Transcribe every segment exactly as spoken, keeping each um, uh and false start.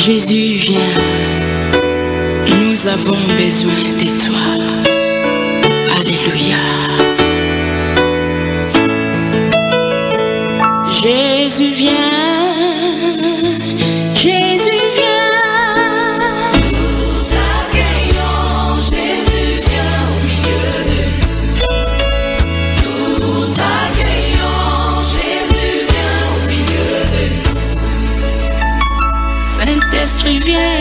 Jésus, viens, nous avons besoin de toi. Alléluia. Jésus, viens, Jésus, viens. Nous t'accueillons, Jésus, viens au milieu de nous. Nous t'accueillons, Jésus, viens au milieu de nous. Saint-Esprit, viens.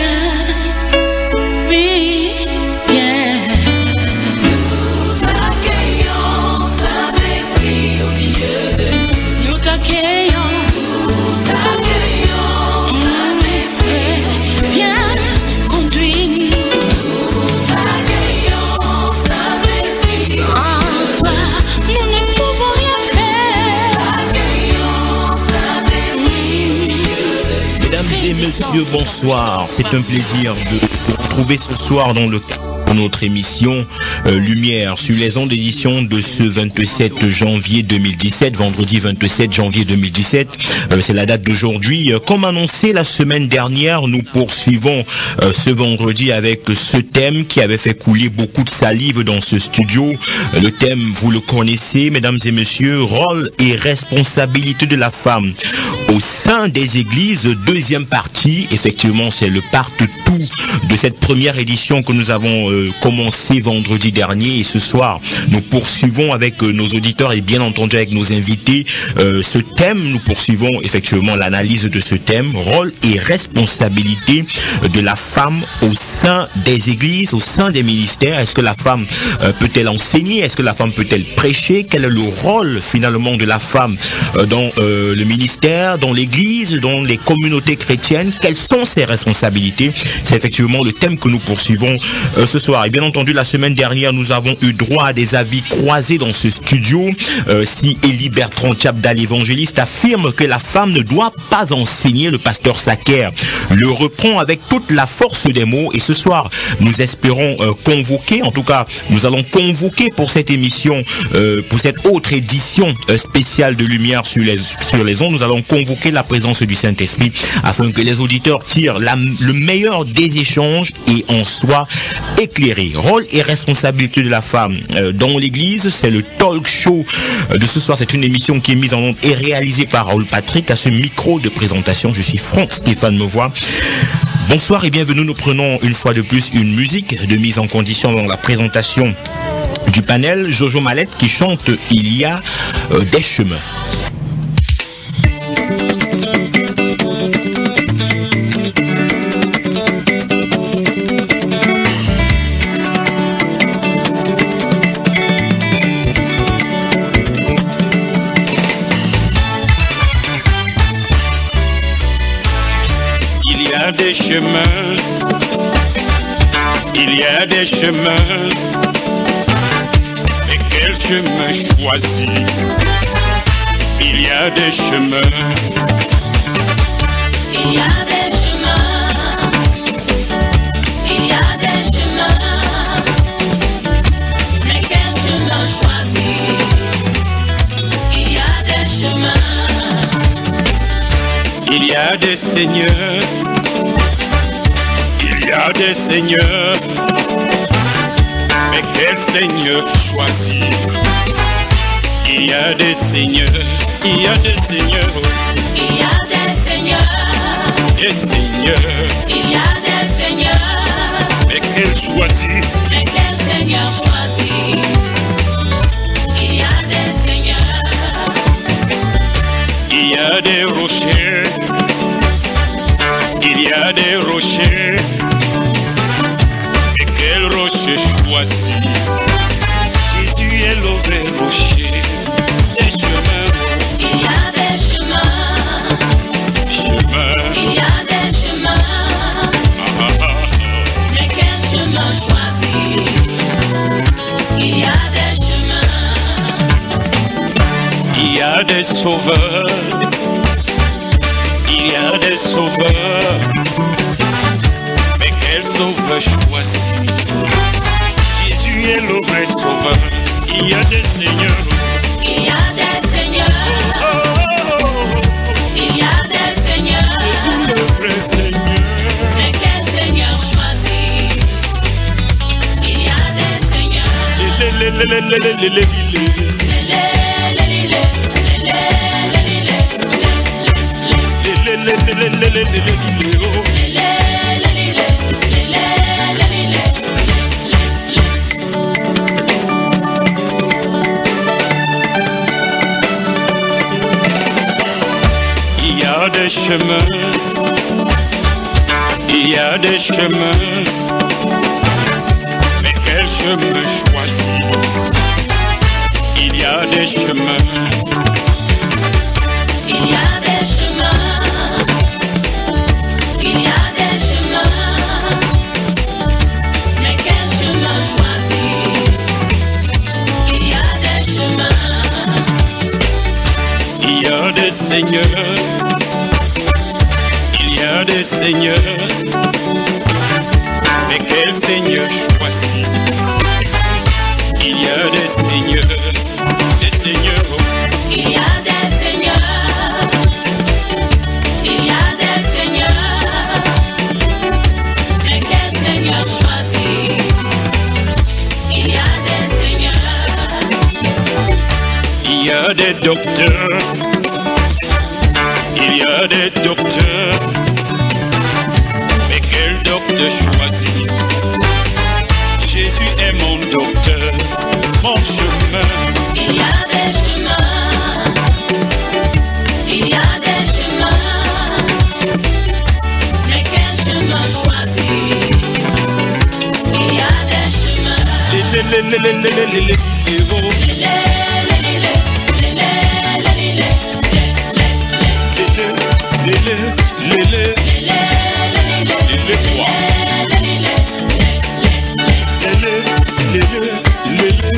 Messieurs, bonsoir. C'est un plaisir de vous retrouver ce soir dans le cadre de notre émission euh, Lumière sur les ondes d'édition de ce vingt-sept janvier deux mille dix-sept, vendredi vingt-sept janvier deux mille dix-sept. Euh, c'est la date d'aujourd'hui. Euh, comme annoncé la semaine dernière, nous poursuivons euh, ce vendredi avec ce thème qui avait fait couler beaucoup de salive dans ce studio. Euh, le thème, vous le connaissez, mesdames et messieurs, rôle et responsabilité de la femme au sein des églises. Deuxième partie, effectivement, c'est le part two de cette première édition que nous avons euh, commencé vendredi dernier, et ce soir nous poursuivons avec euh, nos auditeurs et bien entendu avec nos invités euh, ce thème. Nous poursuivons effectivement l'analyse de ce thème, rôle et responsabilité de la femme au sein des églises, au sein des ministères. Est-ce que la femme euh, peut-elle enseigner? Est-ce que la femme peut-elle prêcher? Quel est le rôle finalement de la femme euh, dans euh, le ministère, dans l'église, dans les communautés chrétiennes? Quelles sont ses responsabilités? C'est effectivement le thème que nous poursuivons euh, ce soir. Et bien entendu, la semaine dernière, nous avons eu droit à des avis croisés dans ce studio. Euh, si Élie Bertrand Tchabda, l'évangéliste, affirme que la femme ne doit pas enseigner, le pasteur Saker le reprend avec toute la force des mots. Et ce soir, nous espérons euh, convoquer, en tout cas, nous allons convoquer pour cette émission, euh, pour cette autre édition euh, spéciale de Lumière sur les, sur les ondes, nous allons convoquer la présence du Saint-Esprit afin que les auditeurs tirent la, le meilleur des échanges et en soient éclairés. Rôle et responsabilité de la femme euh, dans l'église, c'est le talk show euh, de ce soir. C'est une émission qui est mise en onde et réalisée par Raoul Patrick. À ce micro de présentation, je suis Franck Stéphane Mevois. Bonsoir et bienvenue. Nous prenons une fois de plus une musique de mise en condition dans la présentation du panel. Jojo Mallette qui chante Il y a euh, des chemins. Des chemins, il y a des chemins, mais quel chemin choisir? Il y a des chemins, il y a des chemins, il y a des chemins, mais quel chemin choisir? Il y a des chemins, il y a des seigneurs. Il y a des seigneurs, mais quel seigneur choisir? Il y a des seigneurs, il y a des seigneurs, il y a des seigneurs, des seigneurs, il y a des seigneurs, mais quel choisir? Mais quel seigneur choisir? Il y a des seigneurs, il y a des rochers, il y a des rochers. Quel rocher choisir? Jésus est le vrai rocher. Des chemins, il y a des chemins, chemins, il y a des chemins, ah, ah, ah. mais quel chemin choisir? Il y a des chemins, il y a des sauveurs, il y a des sauveurs, mais quel sauveur choisir? Jésus est le vrai sauveur. Il y a des seigneurs, il y a des seigneurs, oh, oh, oh, oh. il y a des seigneurs, Jésus le vrai Seigneur, Il y a des chemins, il y a des chemins, mais quel chemin choisir? Il y a des chemins, il y a des chemins, il y a des chemins, mais quel chemin choisir? Il y a des chemins, il y a des seigneurs, il y a des seigneurs, mais quel seigneur choisir? Il y a des seigneurs, des seigneurs, il y a des seigneurs, il y a des seigneurs, mais quel seigneur choisir? Il y a des seigneurs, il y a des docteurs, il y a des docteurs, mais quel docteur choisir? Jésus est mon docteur, mon chemin. il y a des chemins, il y a des chemins, mais quel chemin choisir? Il y a des chemins, Les, les, les, les, les, les, les, les, les, oh. les, les, les, les, les, les, les, les, Les, les, les, les, les, les, trois. Les, les, les, les, les,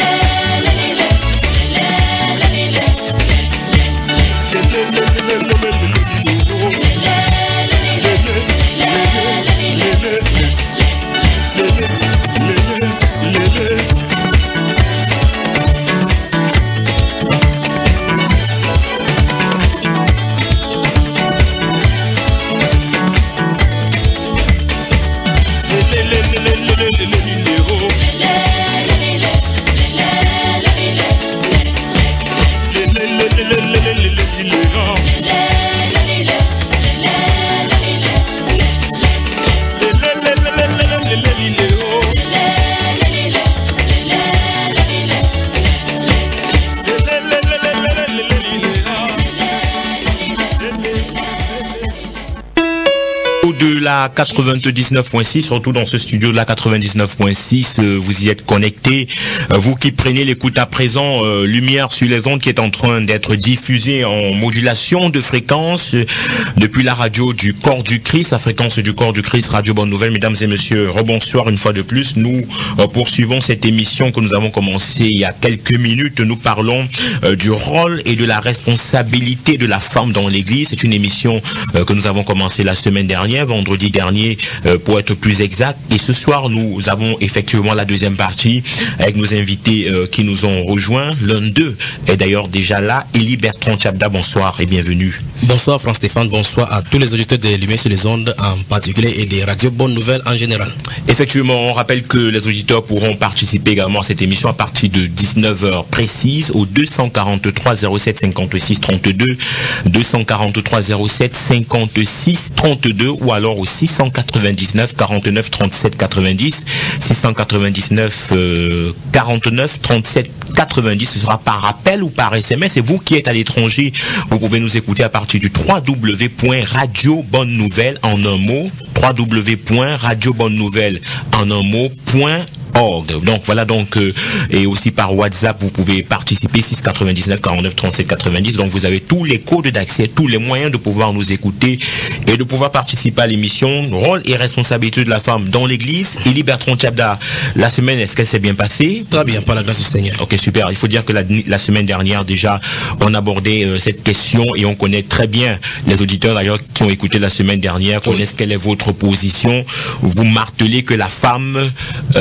de la quatre-vingt-dix-neuf point six, surtout dans ce studio de la quatre-vingt-dix-neuf point six, euh, vous y êtes connectés. Euh, vous qui prenez l'écoute à présent, euh, Lumière sur les ondes qui est en train d'être diffusée en modulation de fréquence euh, depuis la radio du Corps du Christ, la fréquence du Corps du Christ, Radio Bonne Nouvelle. Mesdames et messieurs, rebonsoir une fois de plus. Nous euh, poursuivons cette émission que nous avons commencée il y a quelques minutes. Nous parlons euh, du rôle et de la responsabilité de la femme dans l'Église. C'est une émission euh, que nous avons commencée la semaine dernière, vendredi dernier euh, pour être plus exact. Et ce soir, nous avons effectivement la deuxième partie avec nos invités euh, qui nous ont rejoints. L'un d'eux est d'ailleurs déjà là, Élie Bertrand Tchabda. Bonsoir et bienvenue. Bonsoir Franck Stéphane, bonsoir à tous les auditeurs de Lumière sur les ondes en particulier et des radios Bonne Nouvelle en général. Effectivement, on rappelle que les auditeurs pourront participer également à cette émission à partir de dix-neuf heures précises au deux cent quarante-trois zéro sept cinquante-six trente-deux, deux cent quarante-trois zéro sept cinquante-six trente-deux ou alors au six cent quatre-vingt-dix-neuf quarante-neuf trente-sept quatre-vingt-dix, six cent quatre-vingt-dix-neuf euh, quarante-neuf trente-sept quatre-vingt-dix. Ce sera par appel ou par S M S. Et vous qui êtes à l'étranger, vous pouvez nous écouter à partir du w w w point radio bonne nouvelle en un mot, w w w point radio bonne nouvelle en un mot point org. Donc voilà, donc euh, et aussi par WhatsApp vous pouvez participer, six cent quatre-vingt-dix-neuf quarante-neuf trente-sept quatre-vingt-dix. Donc vous avez tous les codes d'accès, tous les moyens de pouvoir nous écouter et de pouvoir participer à l'émission. Rôle et responsabilité de la femme dans l'Église. Élie Bertrand Tchabda, la semaine, est-ce qu'elle s'est bien passée? Très bien, par la grâce du Seigneur. Ok, super. Il faut dire que la, la semaine dernière déjà on abordait euh, cette question et on connaît très bien les auditeurs d'ailleurs qui ont écouté la semaine dernière, connaissent oui. Quelle est votre position. Vous martelez que la femme euh,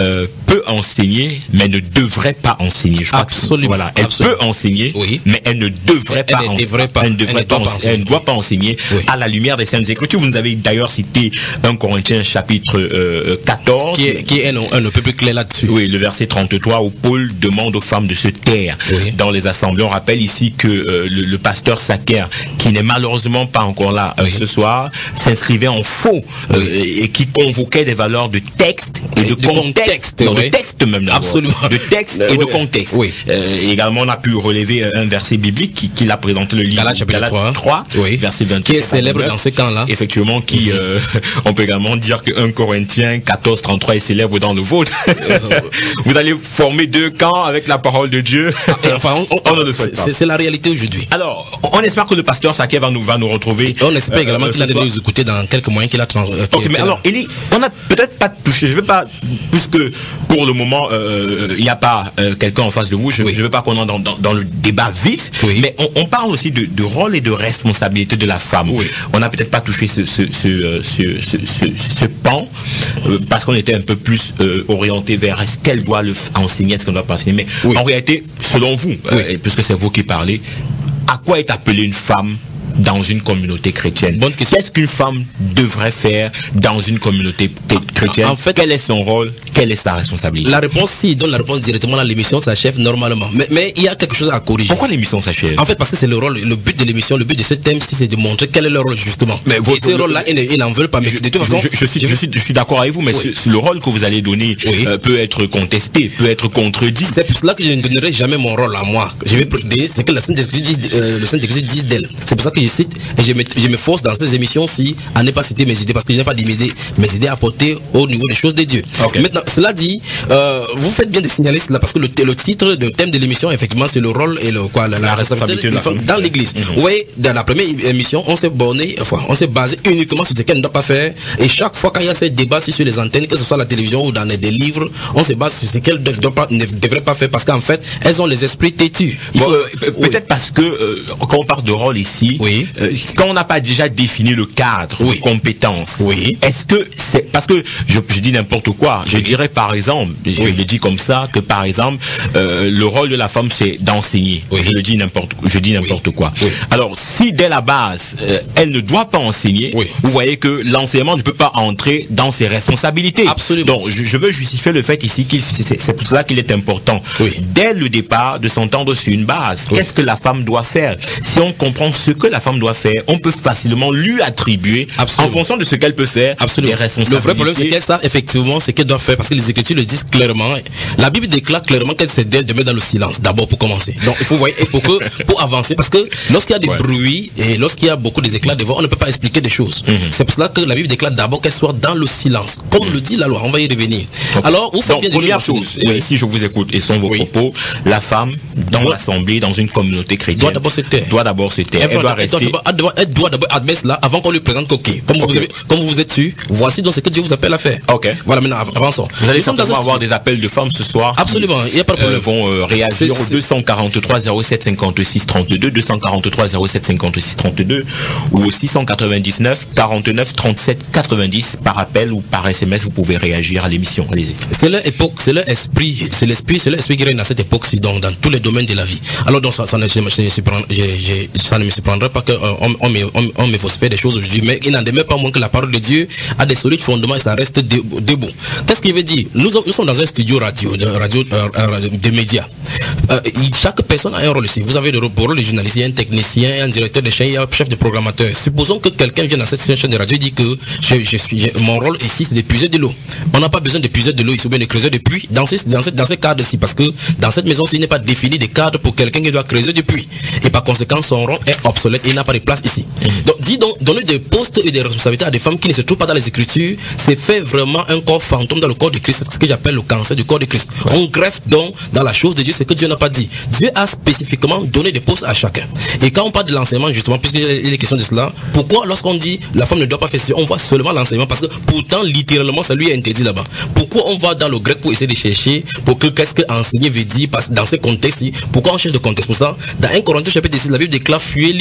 peut enseigner, mais ne devrait pas enseigner. Je crois Absolument. Que, voilà, elle Absolument. peut enseigner, oui. mais elle ne devrait elle, pas, elle enseigner. devrait pas. Elle ne devrait elle pas, doit enseigner. Elle ne doit pas enseigner oui. à la lumière des Saintes Écritures. Vous nous avez d'ailleurs cité un Corinthiens chapitre euh, quatorze, qui est, qui est un, un, un peu plus clair là-dessus. Oui, le verset trente-trois où Paul demande aux femmes de se taire oui. dans les assemblées. On rappelle ici que euh, le, le pasteur Sacker, qui n'est malheureusement pas encore là euh, oui. ce soir, s'inscrivait en faux euh, oui. et qui convoquait des valeurs de texte et de, de contexte, contexte non, oui. de texte même d'abord, absolument, de texte et oui. de contexte. Oui. Euh, également, on a pu relever un verset biblique qui, qui l'a présenté le livre Galates chapitre trois, oui. verset vingt-quatre, qui est célèbre dans ce camp-là. Effectivement, qui, mm-hmm. euh, on peut également dire que un Corinthiens quatorze trente-trois est célèbre dans le vôtre. Vous allez former deux camps avec la parole de Dieu. Et enfin, on, on, on ne le souhaite pas. C'est la réalité aujourd'hui. Alors, on espère que le pasteur Saké va nous, va nous retrouver. Et on espère euh, également euh, qu'il a de nous écouter dans quelques moyens qu'il a trans... euh, Ok, mais alors, Elie, on n'a peut-être pas touché, je veux pas, puisque pour le moment, euh, il n'y a pas euh, quelqu'un en face de vous, je ne oui. veux pas qu'on entre dans, dans, dans le débat vif, oui. mais on, on parle aussi de, de rôle et de responsabilité de la femme. Oui. On n'a peut-être pas touché ce, ce, ce, ce, ce, ce, ce pan, euh, parce qu'on était un peu plus euh, orienté vers est-ce qu'elle doit le enseigner, est-ce qu'elle ne doit pas enseigner, mais oui. en réalité, selon vous, oui. euh, puisque c'est vous qui parlez, à quoi est appelée une femme dans une communauté chrétienne? Bonne question. Qu'est-ce qu'une femme devrait faire dans une communauté chrétienne? En fait, quel est son rôle? Quelle est sa responsabilité? La réponse, si il donne la réponse directement, l'émission s'achève normalement. Mais, mais il y a quelque chose à corriger. Pourquoi l'émission s'achève? En fait, parce que c'est le rôle, le but de l'émission, le but de ce thème, si c'est de montrer quel est le rôle justement. Mais vous, et ce rôle-là, ils n'en veulent pas. Mais je, de toute façon, je, je suis, je, je suis, je suis d'accord avec vous, mais oui. ce, le rôle que vous allez donner oui. euh, peut être contesté, peut être contredit. C'est pour cela que je ne donnerai jamais mon rôle à moi. Je vais dire ce que la Sainte Écriture dit, euh, le Saint-Écriture dit d'elle. C'est pour ça que je cite et je me je me force dans ces émissions-ci à ne pas citer mes idées parce que je n'ai pas d'idées, mes idées à porter au niveau des choses de Dieu. Okay. Maintenant, cela dit, euh, vous faites bien de signaler cela parce que le, le titre, le thème de l'émission, effectivement, c'est le rôle et le quoi, la, la, la responsabilité de la femme dans l'Église. Mm-hmm. Vous voyez, dans la première émission, on s'est borné, enfin, on s'est basé uniquement sur ce qu'elle ne doit pas faire. Et chaque fois quand il y a ces débats sur les antennes, que ce soit la télévision ou dans des livres, on se base sur ce qu'elle ne, ne devrait pas faire parce qu'en fait, elles ont les esprits têtus. Bon, euh, peut-être oui. parce que euh, quand on parle de rôle ici, oui. euh, quand on n'a pas déjà défini le cadre oui. de compétences. Oui. Est-ce que c'est parce que je, je dis n'importe quoi. Je oui. dirais par exemple, je oui. le dis comme ça que par exemple euh, le rôle de la femme c'est d'enseigner. Oui. Je le dis n'importe je dis n'importe oui. quoi. Oui. Alors si dès la base euh, elle ne doit pas enseigner, oui. vous voyez que l'enseignement ne peut pas entrer dans ses responsabilités. Absolument. Donc je, je veux justifier le fait ici qu'il c'est, c'est pour cela qu'il est important oui. dès le départ de s'entendre sur une base. Oui. Qu'est-ce que la femme doit faire? Si on comprend ce que la femme doit faire, on peut facilement lui attribuer Absolument. en fonction de ce qu'elle peut faire Absolument. des responsabilités. Le vrai problème c'est qu'elle ça effectivement c'est qu'elle doit faire parce que les Écritures le disent clairement. La Bible déclare clairement qu'elle se de mettre dans le silence d'abord pour commencer. Donc il faut voir il faut que pour avancer parce que lorsqu'il y a des ouais. bruits et lorsqu'il y a beaucoup des éclats de voix on ne peut pas expliquer des choses. Mm-hmm. C'est pour cela que la Bible déclare d'abord qu'elle soit dans le silence comme mm-hmm. le dit la loi. On va y revenir. Okay. Alors vous faites bien première chose oui. si je vous écoute et sont vos oui. propos, la femme dans ouais. l'assemblée dans une communauté chrétienne doit d'abord se taire. Doit d'abord se taire. Elle, elle doit rester. Elle doit d'abord admettre cela avant qu'on lui présente coquille. Comme okay. vous avez, comme vous êtes sûr, voici donc ce que Dieu vous appelle à faire. Ok. Voilà maintenant avançons. Vous allez certainement avoir des appels de femmes ce soir. Absolument. Il n'y a pas de problème. Euh, vont euh, réagir au deux cent quarante-trois zéro sept cinquante-six trente-deux, deux cent quarante-trois zéro sept cinquante-six trente-deux ou au six cent quatre-vingt-dix-neuf quarante-neuf trente-sept quatre-vingt-dix par appel ou par S M S. Vous pouvez réagir à l'émission. Allez-y. C'est leur époque, c'est leur esprit, c'est l'esprit, c'est l'esprit qui règne à cette époque-ci donc dans tous les domaines de la vie. Alors donc ça, ça ne, je, je, je, je, ça ne me surprendrait pas qu'on euh, on me, on, on me fasse faire des choses aujourd'hui, mais il n'en demeure pas moins que la parole de Dieu a des solides fondements et ça reste debout. Qu'est-ce qu'il veut dire? Nous, nous sommes dans un studio radio, de radio, euh, de médias. Euh, chaque personne a un rôle ici. Vous avez le rôle de journaliste, il y a un technicien, un directeur de chaîne, il y a un chef de programmateur. Supposons que quelqu'un vienne dans cette chaîne de radio et dit que je, je suis, je, mon rôle ici c'est de puiser de l'eau. On n'a pas besoin de puiser de l'eau ici ou bien de creuser de puits dans ces, dans ces, dans ces cadres-ci parce que dans cette maison-ci il n'est pas défini de cadre pour quelqu'un qui doit creuser de puits. Et par conséquent son rôle est obsolète et il n'a pas de place ici. Mmh. Donc dis donc, donner des postes et des responsabilités à des femmes qui ne se trouvent pas dans les Écritures, c'est fait vraiment un corps fantôme dans le corps de Christ. C'est ce que j'appelle le cancer du corps de Christ. Ouais. On greffe donc dans la chose de Dieu ce que Dieu n'a pas dit. Dieu a spécifiquement donné des postes à chacun. Et quand on parle de l'enseignement, justement, puisqu'il y a des questions de cela, pourquoi lorsqu'on dit la femme ne doit pas faire ceci, on voit seulement l'enseignement parce que pourtant, littéralement, ça lui est interdit là-bas. Pourquoi on va dans le grec pour essayer de chercher pour que qu'est-ce que enseigner veut dire dans ce contexte-ci? Pourquoi on cherche de contexte pour ça? Dans un Corinthiens chapitre six, la Bible déclare fuir l'immoralité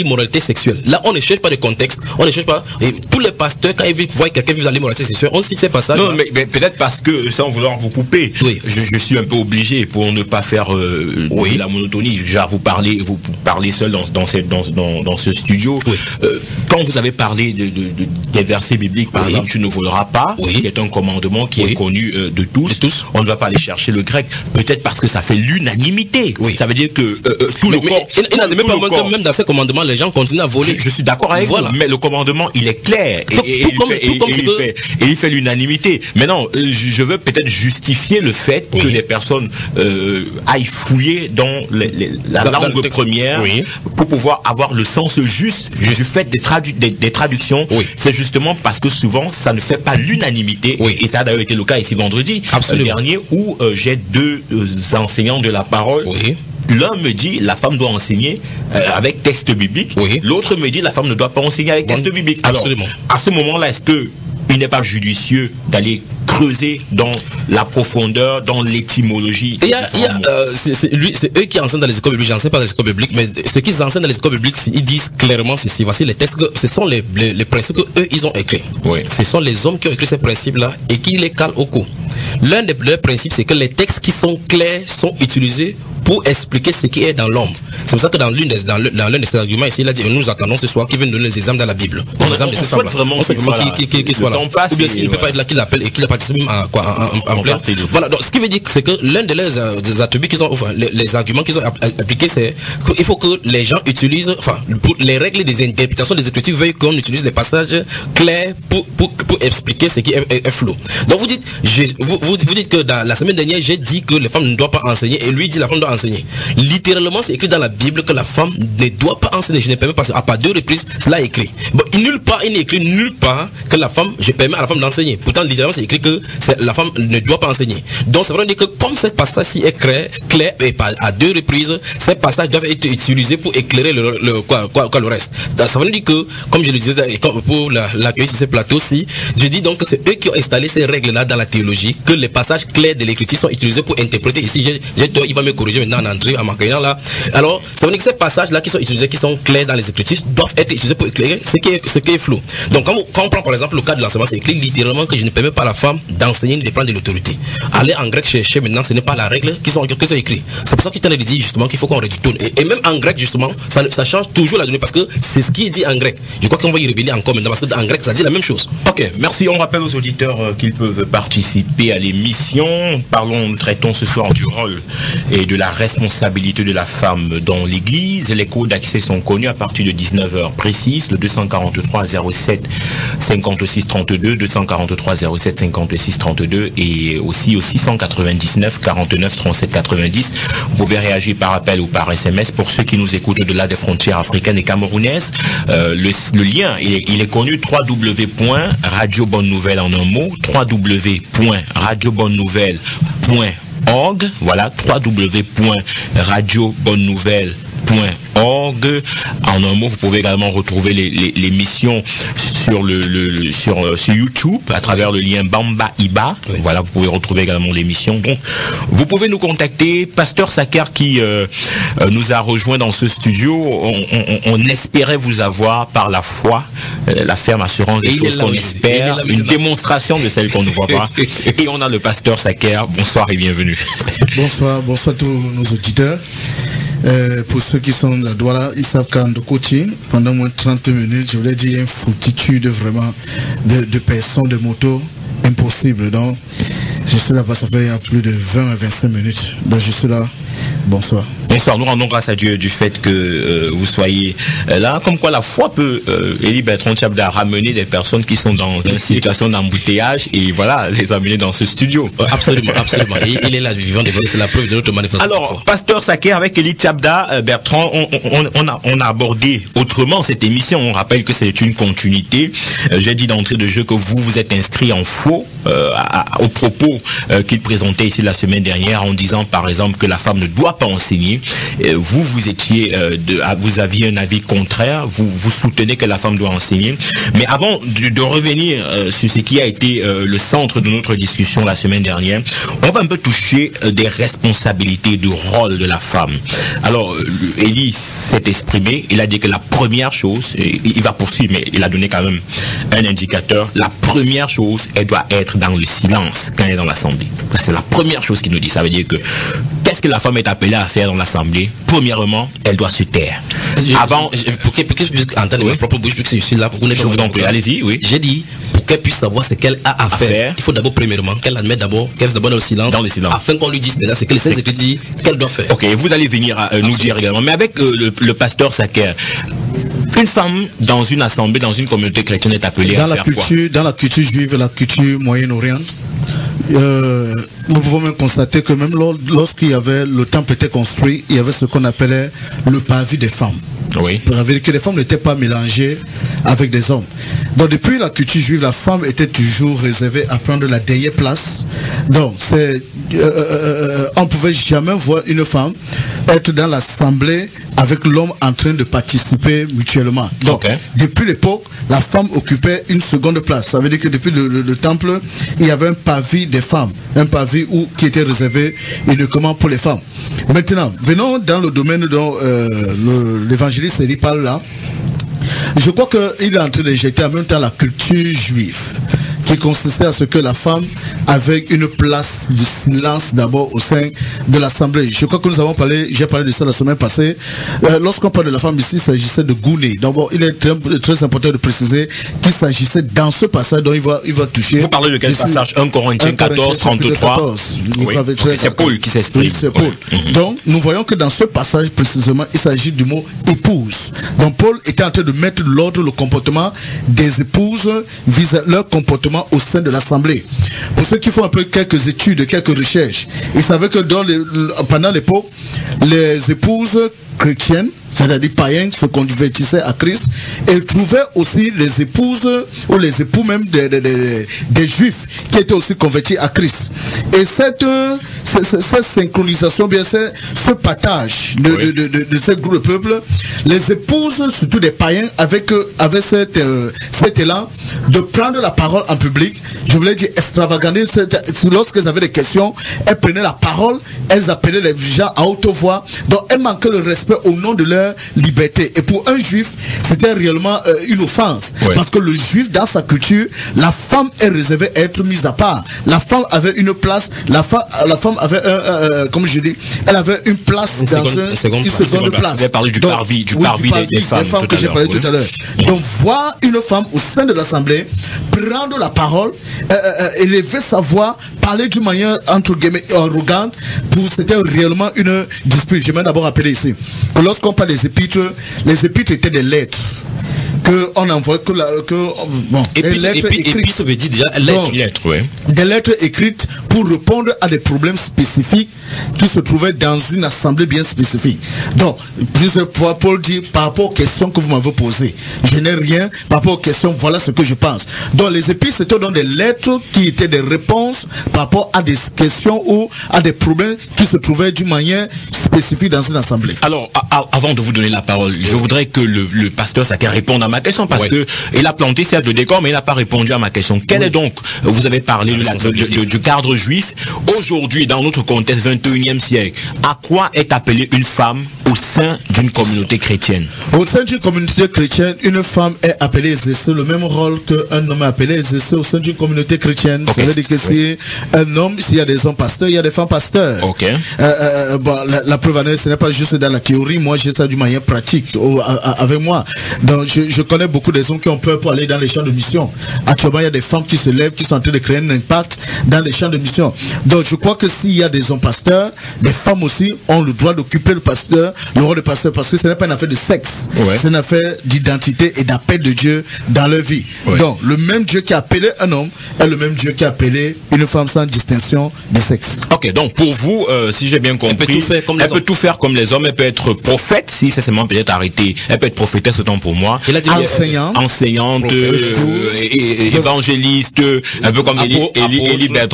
sexuelle. Là, on ne cherche pas de contexte, on ne cherche pas. Et tous les pasteurs, quand ils voient quelqu'un vivre dans l'immoralité sexuelle, on cite ces passages. Non, mais, mais peut-être parce que, sans vouloir vous couper, oui. je, je suis un peu obligé pour ne pas faire euh, oui. de la monotonie. Genre, vous parlez, vous parlez seul dans, dans, cette, dans, dans, dans ce studio. Oui. Euh, quand vous avez parlé de, de, de, des versets bibliques, par oui. exemple, tu ne voleras pas, oui. qui est un commandement qui oui. est connu euh, de, tous. de tous. On ne va pas aller chercher le grec. Peut-être parce que ça fait l'unanimité. Oui. Ça veut dire que euh, euh, tout mais, le corps. Il, il, il même, pas même dans ces commandements, les gens continuent à voler. Je, je suis d'accord avec voilà. vous, mais le commandement, il est clair. Et, tout, et, tout il comme, fait, tout et, comme et, il que... fait, et il fait l'unanimité. Maintenant, euh, je veux peut-être justifier le fait oui. que les personnes euh, aillent fouiller dans les, les, la dans, langue dans première oui. pour pouvoir avoir le sens juste, juste. du fait des, tradu des, des traductions. Oui. C'est justement parce que souvent, ça ne fait pas l'unanimité. Oui. Et ça a d'ailleurs été le cas ici vendredi euh, dernier où euh, j'ai deux euh, enseignants de la parole. Oui. L'un me dit la femme doit enseigner euh, avec texte biblique. Oui. L'autre me dit la femme ne doit pas enseigner avec bon, texte biblique. Alors, absolument. À ce moment-là, est-ce que il n'est pas judicieux d'aller creuser dans la profondeur, dans l'étymologie? Il y a, il y a euh, c'est lui, c'est eux qui enseignent dans les écoles bibliques. J'enseigne pas dans les écoles bibliques, mais ce qu'ils enseignent dans les écoles bibliques, ils disent clairement ceci. Voici les textes. Que, ce sont les, les, les principes que eux ils ont écrits. Oui. Ce sont les hommes qui ont écrit ces principes-là et qui les calent au cou. L'un des leurs principes, c'est que les textes qui sont clairs sont utilisés pour expliquer ce qui est dans l'ombre. C'est pour ça que dans l'une des, dans l'un de ces arguments ici, il a dit, nous attendons ce soir qu'il vienne donner les exemples dans la Bible. Les on, exemples on, de ces souhaite vraiment qu'il soit là. Qu qu qu soit là. Ou bien s'il ne peut pas être là, qu'il appelle et qu'il participe même à, quoi, en, en, en plein. Voilà. Donc, ce qui veut dire, c'est que l'un de leurs euh, des attributs qu'ils ont, enfin, les, les arguments qu'ils ont appliqués, c'est qu'il faut que les gens utilisent, enfin, pour les règles des interprétations des Écritures veulent qu'on utilise des passages clairs pour, pour, pour expliquer ce qui est, est, est flou. Donc, vous dites, vous, vous, vous dites que dans la semaine dernière, j'ai dit que les femmes ne doivent pas enseigner et lui dit la femme doit enseigner. Littéralement, c'est écrit dans la Bible que la femme ne doit pas enseigner. Je ne permets pas, à part deux reprises, cela est écrit. Bon, nulle part, il n'est écrit nulle part que la femme, je permets à la femme d'enseigner. Pourtant, littéralement, c'est écrit que la femme ne doit pas enseigner. Donc, ça veut dire que comme ce passage-ci est clair, clair et pas à deux reprises, ces passages doivent être utilisés pour éclairer le, le, quoi, quoi, quoi, le reste. Donc, ça veut dire que, comme je le disais, pour l'accueil sur ce plateau-ci, je dis donc que c'est eux qui ont installé ces règles-là dans la théologie, que les passages clairs de l'écriture sont utilisés pour interpréter. Ici, j'ai, j'ai, il va me corriger maintenant en entrée, en m'accueillant là. Alors, ça veut dire que ces passages-là qui sont utilisés, qui sont clairs dans les Écritures, doivent être utilisés pour éclairer ce qui est, ce qui est flou. Donc, quand, vous, quand on prend par exemple le cas de l'enseignement, c'est écrit littéralement que je ne permets pas à la femme d'enseigner ni de prendre de l'autorité. Aller en grec chercher maintenant, ce n'est pas la règle qui sont, qui sont écrites. C'est pour ça qu'il t'en a dit justement qu'il faut qu'on retourne. Et, et même en grec, justement, ça, ça change toujours la donnée parce que c'est ce qui est dit en grec. Je crois qu'on va y revenir encore maintenant parce que en grec, ça dit la même chose. Ok, merci. On rappelle aux auditeurs euh, qu'ils peuvent participer à l'émission. Parlons, traitons ce soir du rôle et de la responsabilité de la femme dans l'église. Les codes d'accès sont connus à partir de dix-neuf heures précises, le deux cent quarante-trois zéro sept cinquante-six trente-deux, deux cent quarante-trois zéro sept cinquante-six trente-deux et aussi au six cent quatre-vingt-dix-neuf quarante-neuf trente-sept quatre-vingt-dix. Vous pouvez réagir par appel ou par S M S pour ceux qui nous écoutent au-delà des frontières africaines et camerounaises. Euh, le, le lien, il est, il est connu, w w w point radio bonne nouvelle en un mot, w w w point radio bonne nouvelle point org, voilà, w w w point radio bonne nouvelle point org. En un mot, vous pouvez également retrouver les, les, les missions sur le, le sur, euh, sur YouTube à travers le lien Bamba Iba. Oui. Voilà, vous pouvez retrouver également l'émission. Donc, vous pouvez nous contacter. Pasteur Saker qui euh, euh, nous a rejoint dans ce studio. On, on, on espérait vous avoir par la foi, euh, la ferme assurance des choses qu'on espère, une démonstration de celle qu'on ne voit pas. Et on a le pasteur Saker. Bonsoir et bienvenue. Bonsoir, bonsoir à tous nos auditeurs. Euh, pour ceux qui sont là, voilà, ils savent qu'en de coaching, pendant moins de trente minutes, je voulais dire, il y a une foultitude vraiment de, de personnes, de motos, impossible. Donc, je suis là parce que ça fait plus de vingt à vingt-cinq minutes. Donc, je suis là. Bonsoir. Bonsoir, nous rendons grâce à Dieu du fait que euh, vous soyez euh, là. Comme quoi la foi peut, euh, Élie Bertrand Tchabda, ramener des personnes qui sont dans une situation d'embouteillage et voilà, les amener dans ce studio. Euh, absolument, absolument. Il, il est là, vivant, c'est la preuve de notre manifestation. Alors, pasteur Saker, avec Élie Tchabda, euh, Bertrand, on, on, on, a, on a abordé autrement cette émission. On rappelle que c'est une continuité. Euh, J'ai dit d'entrée de jeu que vous vous êtes inscrit en faux euh, à, à, aux propos euh, qu'il présentait ici la semaine dernière en disant par exemple que la femme ne doit pas enseigner. euh, vous, vous étiez, euh, de, vous aviez un avis contraire, vous, vous soutenez que la femme doit enseigner. Mais avant de, de revenir euh, sur ce qui a été euh, le centre de notre discussion la semaine dernière, on va un peu toucher euh, des responsabilités, du rôle de la femme. Alors, euh, Élie s'est exprimé, il a dit que la première chose, il va poursuivre, mais il a donné quand même un indicateur, la première chose, elle doit être dans le silence quand elle est dans l'assemblée. C'est la première chose qu'il nous dit. Ça veut dire que qu'est-ce que la femme est appelée à faire dans l'assemblée? Premièrement, elle doit se taire. Je, Avant, je, je, pour qu'elle puisse entendre mes propres bouches, puisque je suis là pour vous. Je vous en prie, allez-y, oui. J'ai dit, pour qu'elle puisse savoir ce qu'elle a à, à faire, faire, il faut d'abord, premièrement, qu'elle admette d'abord, qu'elle reste d'abord dans le silence, dans le silence, afin qu'on lui dise maintenant ce que les Saints Écritures disent qu'elle doit faire. Ok, vous allez venir à, euh, nous dire également, mais avec euh, le, le pasteur Saker, une femme dans une assemblée, dans une communauté chrétienne est appelée dans à la faire culture, quoi? Dans la culture juive, la culture moyen-orientale, euh, nous pouvons même constater que même lors, lorsqu'il y avait, le temple était construit, il y avait ce qu'on appelait le pavis des femmes. Oui. Ça veut dire que les femmes n'étaient pas mélangées avec des hommes. Donc depuis la culture juive, la femme était toujours réservée à prendre la dernière place. Donc c'est, euh, euh, on ne pouvait jamais voir une femme être dans l'assemblée avec l'homme en train de participer mutuellement. Donc okay. Depuis l'époque, la femme occupait une seconde place. Ça veut dire que depuis le, le, le temple, il y avait un pavis des femmes, un pavis où, qui était réservé uniquement pour les femmes. Maintenant, venons dans le domaine dont euh, le, l'évangéliste Élie parle là. Je crois qu'il est en train de jeter en même temps la culture juive, qui consistait à ce que la femme avait une place de silence d'abord au sein de l'assemblée. Je crois que nous avons parlé, j'ai parlé de ça la semaine passée. Euh, lorsqu'on parle de la femme ici, il s'agissait de Gouné. D'abord, il est très, très important de préciser qu'il s'agissait dans ce passage dont il va, il va toucher. Vous parlez de quel passage? un Corinthiens quatorze, trente-trois. Oui. Okay, c'est Paul qui s'exprime. Oui, c'est Paul. Oui. Mm-hmm. Donc, nous voyons que dans ce passage précisément, il s'agit du mot épouse. Donc, Paul était en train de mettre de l'ordre, le comportement des épouses vis à leur comportement au sein de l'assemblée. Pour ceux qui font un peu quelques études, quelques recherches, ils savaient que dans les, pendant l'époque, les épouses chrétiennes, c'est-à-dire païens, se convertissaient à Christ et trouvaient aussi les épouses ou les époux même des, des, des, des juifs qui étaient aussi convertis à Christ. Et cette, cette, cette synchronisation, bien c'est ce partage de, oui. de, de, de, de ce groupe de peuple, les épouses, surtout des païens, avec, avec cet, euh, cet élan de prendre la parole en public, je voulais dire extravaganter, lorsqu'elles avaient des questions, elles prenaient la parole, elles appelaient les gens à haute voix, donc elles manquaient le respect au nom de leur liberté. Et pour un juif, c'était réellement euh, une offense. Oui. Parce que le juif, dans sa culture, la femme est réservée à être mise à part. La femme avait une place, la, fa la femme avait, un, euh, comme je dis, elle avait une place une dans seconde, un, une seconde, une seconde, seconde place. Vous avez parlé du Donc, parvis, du oui, parvis, du parvis des, des femmes, des femmes que j'ai parlé oui. tout à l'heure. Oui. Donc, voir une femme au sein de l'assemblée prendre la parole, euh, euh, élever sa voix, parler d'une manière entre guillemets arrogante, pour c'était réellement une dispute. Je vais d'abord rappeler ici que lorsqu'on parle des épîtres, les épîtres étaient des lettres que on envoie que la que bon épître, lettres écrites. Épître veut dire déjà lettres, lettres oui. Des lettres écrites pour répondre à des problèmes spécifiques qui se trouvaient dans une assemblée bien spécifique. Donc plusieurs fois Paul dit par rapport aux questions que vous m'avez posées, je n'ai rien par rapport aux questions, voilà ce que je pense. Donc les épîtres c'était donc des lettres qui étaient des réponses par rapport à des questions ou à des problèmes qui se trouvaient d'une manière spécifique dans une assemblée. Alors a, a, avant de vous donner la parole, je voudrais que le, le pasteur Saker réponde à ma question parce ouais. que il a planté certes le décor mais il n'a pas répondu à ma question. Quel oui. est donc, vous avez parlé de la, de, de, de, du cadre juif, aujourd'hui dans notre contexte vingt et unième siècle, à quoi est appelée une femme au sein d'une communauté chrétienne? Au sein d'une communauté chrétienne, une femme est appelée exercer le même rôle qu'un homme est appelé exercer au sein d'une communauté chrétienne. Okay. Ça veut dire que si un homme, s'il y a des hommes pasteurs, il y a des femmes pasteurs. Okay. Euh, euh, bon, la, la preuve en est, ce n'est pas juste dans la théorie, moi j'ai ça d'une manière pratique au, à, à, avec moi. Donc je, je connais beaucoup des hommes qui ont peur pour aller dans les champs de mission. Actuellement, il y a des femmes qui se lèvent, qui sont en train de créer un impact dans les champs de mission. Donc je crois que s'il y a des hommes pasteurs, les femmes aussi ont le droit d'occuper le pasteur, le rôle de pasteur, parce que ce n'est pas une affaire de sexe, ouais. c'est une affaire d'identité et d'appel de Dieu dans leur vie. Ouais. Donc le même Dieu qui a appelé un homme est le même Dieu qui a appelé une femme sans distinction de sexe. Ok, donc pour vous, euh, si j'ai bien compris, elle peut tout faire comme les, elle peut tout faire comme les hommes, elle peut être prophète, si c'est seulement peut-être arrêté, elle peut être prophétesse autant pour moi, il a dit enseignante, enseignante, euh, et, et, évangéliste, un peu comme Élie Bertrand Tchabda,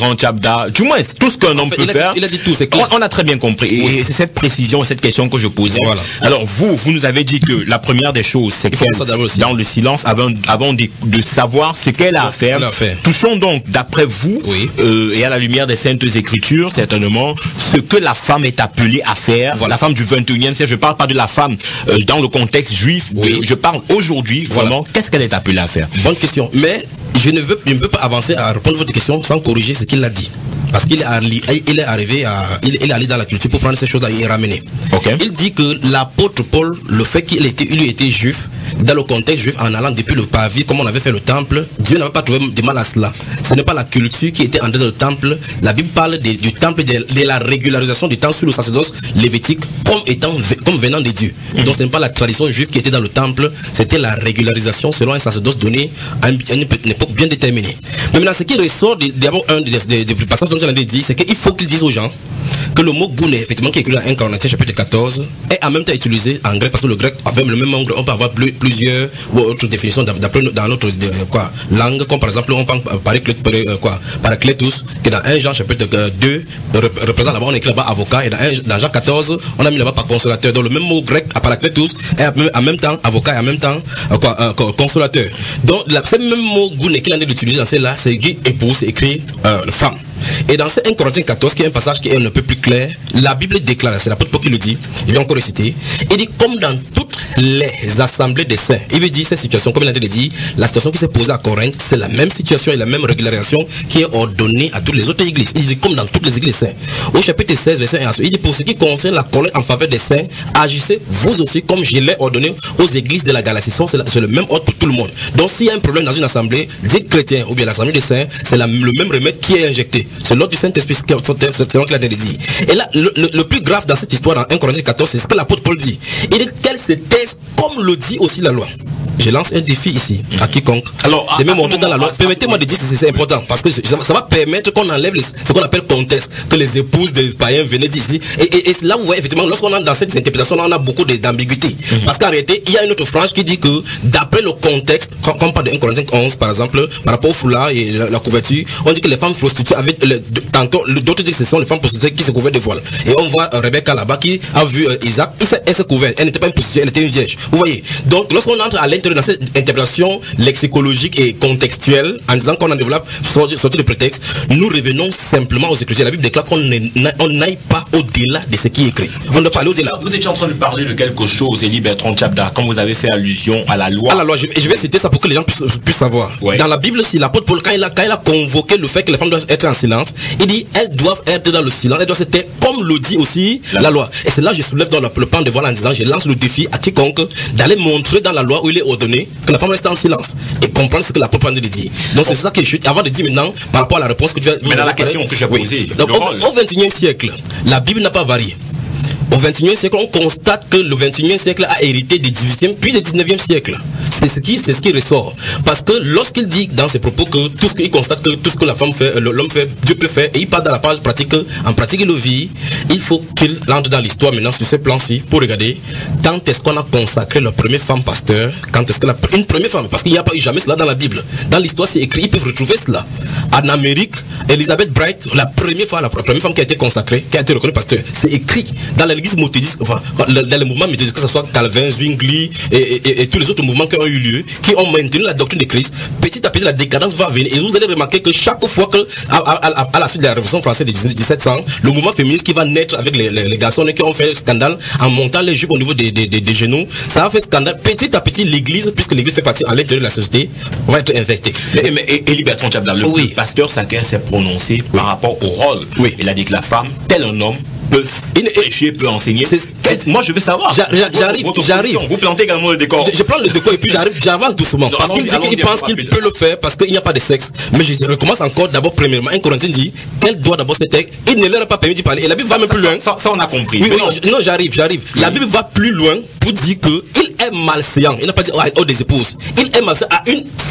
ça, du moins tout ce qu'un homme fait, peut il a faire. dit- il a dit tout, c'est clair. On, on a très bien compris. Oui. Et c'est cette précision, cette question que je posais. Voilà. Alors vous, vous nous avez dit que la première des choses, c'est Il faut qu'elle, ça d'abord aussi. dans le silence, avant, avant de, de savoir ce qu'elle a à faire. Elle a à faire. Touchons donc, d'après vous, Oui. euh, et à la lumière des Saintes Écritures, certainement, ce que la femme est appelée à faire. Voilà. La femme du vingt et unième siècle. Je parle pas de la femme euh, dans le contexte juif. Oui. de- je parle aujourd'hui, Voilà. vraiment, qu'est-ce qu'elle est appelée à faire? Bonne question. Mais je ne veux, je ne peux pas avancer à répondre à votre question sans corriger ce qu'il a dit. Parce qu'il est, arri- il est arrivé à, il, il est allé dans la culture pour prendre ces choses-là et y ramener. Ok. Il dit que l'apôtre Paul, le fait qu'il était, il était juif, dans le contexte juif, en allant depuis le parvis, comme on avait fait le temple, Dieu n'avait pas trouvé de mal à cela. Ce n'est pas la culture qui était en dedans du temple. La Bible parle de- du temple, de, de la régularisation du temps sous le sacerdoce lévitique comme étant, comme venant de Dieu. Donc ce n'est pas la tradition juive qui était dans le temple, c'était la régularisation selon un sacerdoce donné à une, à une époque bien déterminée. Mais maintenant, ce qui ressort de- d'abord un des, des, des passages dont j'en ai dit, c'est qu'il faut qu'ils disent aux gens que le mot gouné, effectivement, qui est écrit dans un Corinthiens chapitre quatorze, est en même temps utilisé en grec, parce que le grec, avec le même angle, on peut avoir plus- plusieurs ou autres définitions d'après dans notre euh, quoi, langue, comme par exemple, on parle paraclet- euh, quoi, paraclétus, qui dans un Jean chapitre euh, deux rep- représente là-bas, on écrit là-bas avocat, et dans, un, dans Jean quatorze, on a mis là-bas par consolateur. Donc le même mot grec, paraclétus, est en même temps avocat et en même temps euh, quoi, euh, consolateur. Donc la, ce même mot gouné qu'il en est d'utiliser dans celle-là, c'est dit épouse, c'est écrit euh, femme. Et dans ce un Corinthiens quatorze, qui est un passage qui est un peu plus clair, la Bible déclare, c'est l'apôtre Paul qui le dit, il va encore réciter, il dit comme dans toutes les assemblées des saints. Il veut dire cette situation, comme il a dit, la situation qui s'est posée à Corinthe, c'est la même situation et la même régularisation qui est ordonnée à toutes les autres églises. Il dit comme dans toutes les églises saints. Au chapitre seize, verset un à deux, il dit pour ce qui concerne la collecte en faveur des saints, agissez vous aussi comme je l'ai ordonné aux églises de la Galatie. C'est la- c'est le même ordre pour tout le monde. Donc s'il y a un problème dans une assemblée, dites chrétiens ou bien l'assemblée des saints, c'est la- le même remède qui est injecté. C'est l'ordre du Saint-Esprit, c'est selon qu'il a dit. Et là, le, le- le plus grave dans cette histoire, dans un Corinthiens quatorze, c'est ce que l'apôtre Paul dit. Il dit qu'elle se taise comme le dit aussi la loi. Je lance un défi ici à quiconque. Alors, à- de me à ce montrer dans la moment- loi. à- Permettez-moi de dire que c'est c'est important parce que ça, ça va permettre qu'on enlève les- ce qu'on appelle contexte, que les épouses des païens venaient d'ici. Et, et, et là, vous voyez, effectivement, lorsqu'on est dans cette interprétation, là, on a beaucoup de- d'ambiguïté. Parce qu'en réalité, il y a une autre frange qui dit que d'après le contexte, quand quand on parle de un Corinthiens onze, par exemple, par rapport au foulard et la, la couverture, on dit que les femmes prostituées avaient, le- de- tantôt, le- d'autres disent que ce sont les femmes prostituées qui se couvrent de voiles. Et on voit euh, Rebecca là-bas qui a vu euh, Isaac, il s'est- elle s'est couverte. Elle n'était pas une prostituée, elle était une vierge. Vous voyez. Donc, lorsqu'on entre à l'intérieur dans cette interprétation lexicologique et contextuelle, en disant qu'on en développe, sorti sorti de prétexte, nous revenons simplement aux Écritures. La Bible déclare qu'on n'est- on n'aille pas au-delà de ce qui est écrit. On ne doit pas aller au-delà. Vous étiez en train de parler de quelque chose, Élie Bertrand Tchabda, quand vous avez fait allusion à la loi. À la loi, je, je vais citer ça pour que les gens puissent, puissent savoir. Ouais. Dans la Bible, si l'apôtre Paul, quand il, a, quand il a convoqué le fait que les femmes doivent être en silence, il dit elles doivent être dans le silence, elles doivent se taire comme le dit aussi la, la loi. Et c'est là que je soulève dans le, le pan de voile en disant, je lance le défi à quiconque d'aller montrer dans la loi où il est ordonné que la femme reste en silence et comprendre ce que l'apôtre Paul dit. Donc c'est ça que je suis, avant de dire maintenant, par rapport à la réponse que tu as. Mais dans la question que j'ai Oui. posée, Donc, le rôle. au, au vingt et unième siècle, la Bible n'a pas varié. Au vingt et unième siècle, on constate que le vingt et unième siècle a hérité du dix-huitième puis du dix-neuvième siècle. C'est ce qui, c'est ce qui ressort. Parce que lorsqu'il dit dans ses propos que tout ce qu'il constate que tout ce que la femme fait, l'homme fait, Dieu peut faire, et il parle dans la page pratique, en pratique il le vit, il faut qu'il entre dans l'histoire maintenant sur ce plan-ci pour regarder quand est-ce qu'on a consacré la première femme pasteur, quand est-ce que la, une première femme, parce qu'il n'y a pas eu jamais cela dans la Bible. Dans l'histoire c'est écrit, ils peuvent retrouver cela. En Amérique, Elizabeth Bright, la première fois, la première femme qui a été consacrée, qui a été reconnue pasteur, c'est écrit dans l'église méthodiste, enfin, dans les mouvements méthodistes, que ce soit Calvin, Zwingli et, et, et tous les autres mouvements qui ont eu lieu, qui ont maintenu la doctrine de Christ. Petit à petit, la décadence va venir. Et vous allez remarquer que chaque fois que, à, à, à, à la suite de la Révolution française de dix-sept cents, le mouvement féministe qui va naître avec les, les, les garçons qui ont fait scandale en montant les jupes au niveau des, des, des, des genoux, ça a fait scandale. Petit à petit, l'église, puisque l'église fait partie à l'intérieur de la société, va être infectée. Mais, mais et- Élie Bertrand Tchabda, le, Oui. le pasteur Saquin s'est prononcé par rapport au rôle. Oui. Il a dit que la femme, tel un homme, peut Il- prêcher, peut enseigner. C'est- c'est- Moi, je veux savoir. J'a- j'a- j'arrive, Votre j'arrive. position. Vous plantez également le décor. Je, je prends le décor et puis j'arrive, j'avance doucement. Non, parce qu'il allons-y, dit qu'il allons-y, pense qu'il rapidement. peut le faire parce qu'il n'y a pas de sexe. Mais je recommence encore d'abord, premièrement, un Corinthien dit qu'elle doit d'abord se taire. Il ne leur a pas permis d'y parler. Et la Bible va même ça, plus loin. ça, ça, on a compris. Oui, Mais oui, non. non, non, j'arrive, j'arrive. La Bible va plus loin pour dire que il est malséant. Il n'a pas dit oh, oh, des épouses. Il est malséant à une femme.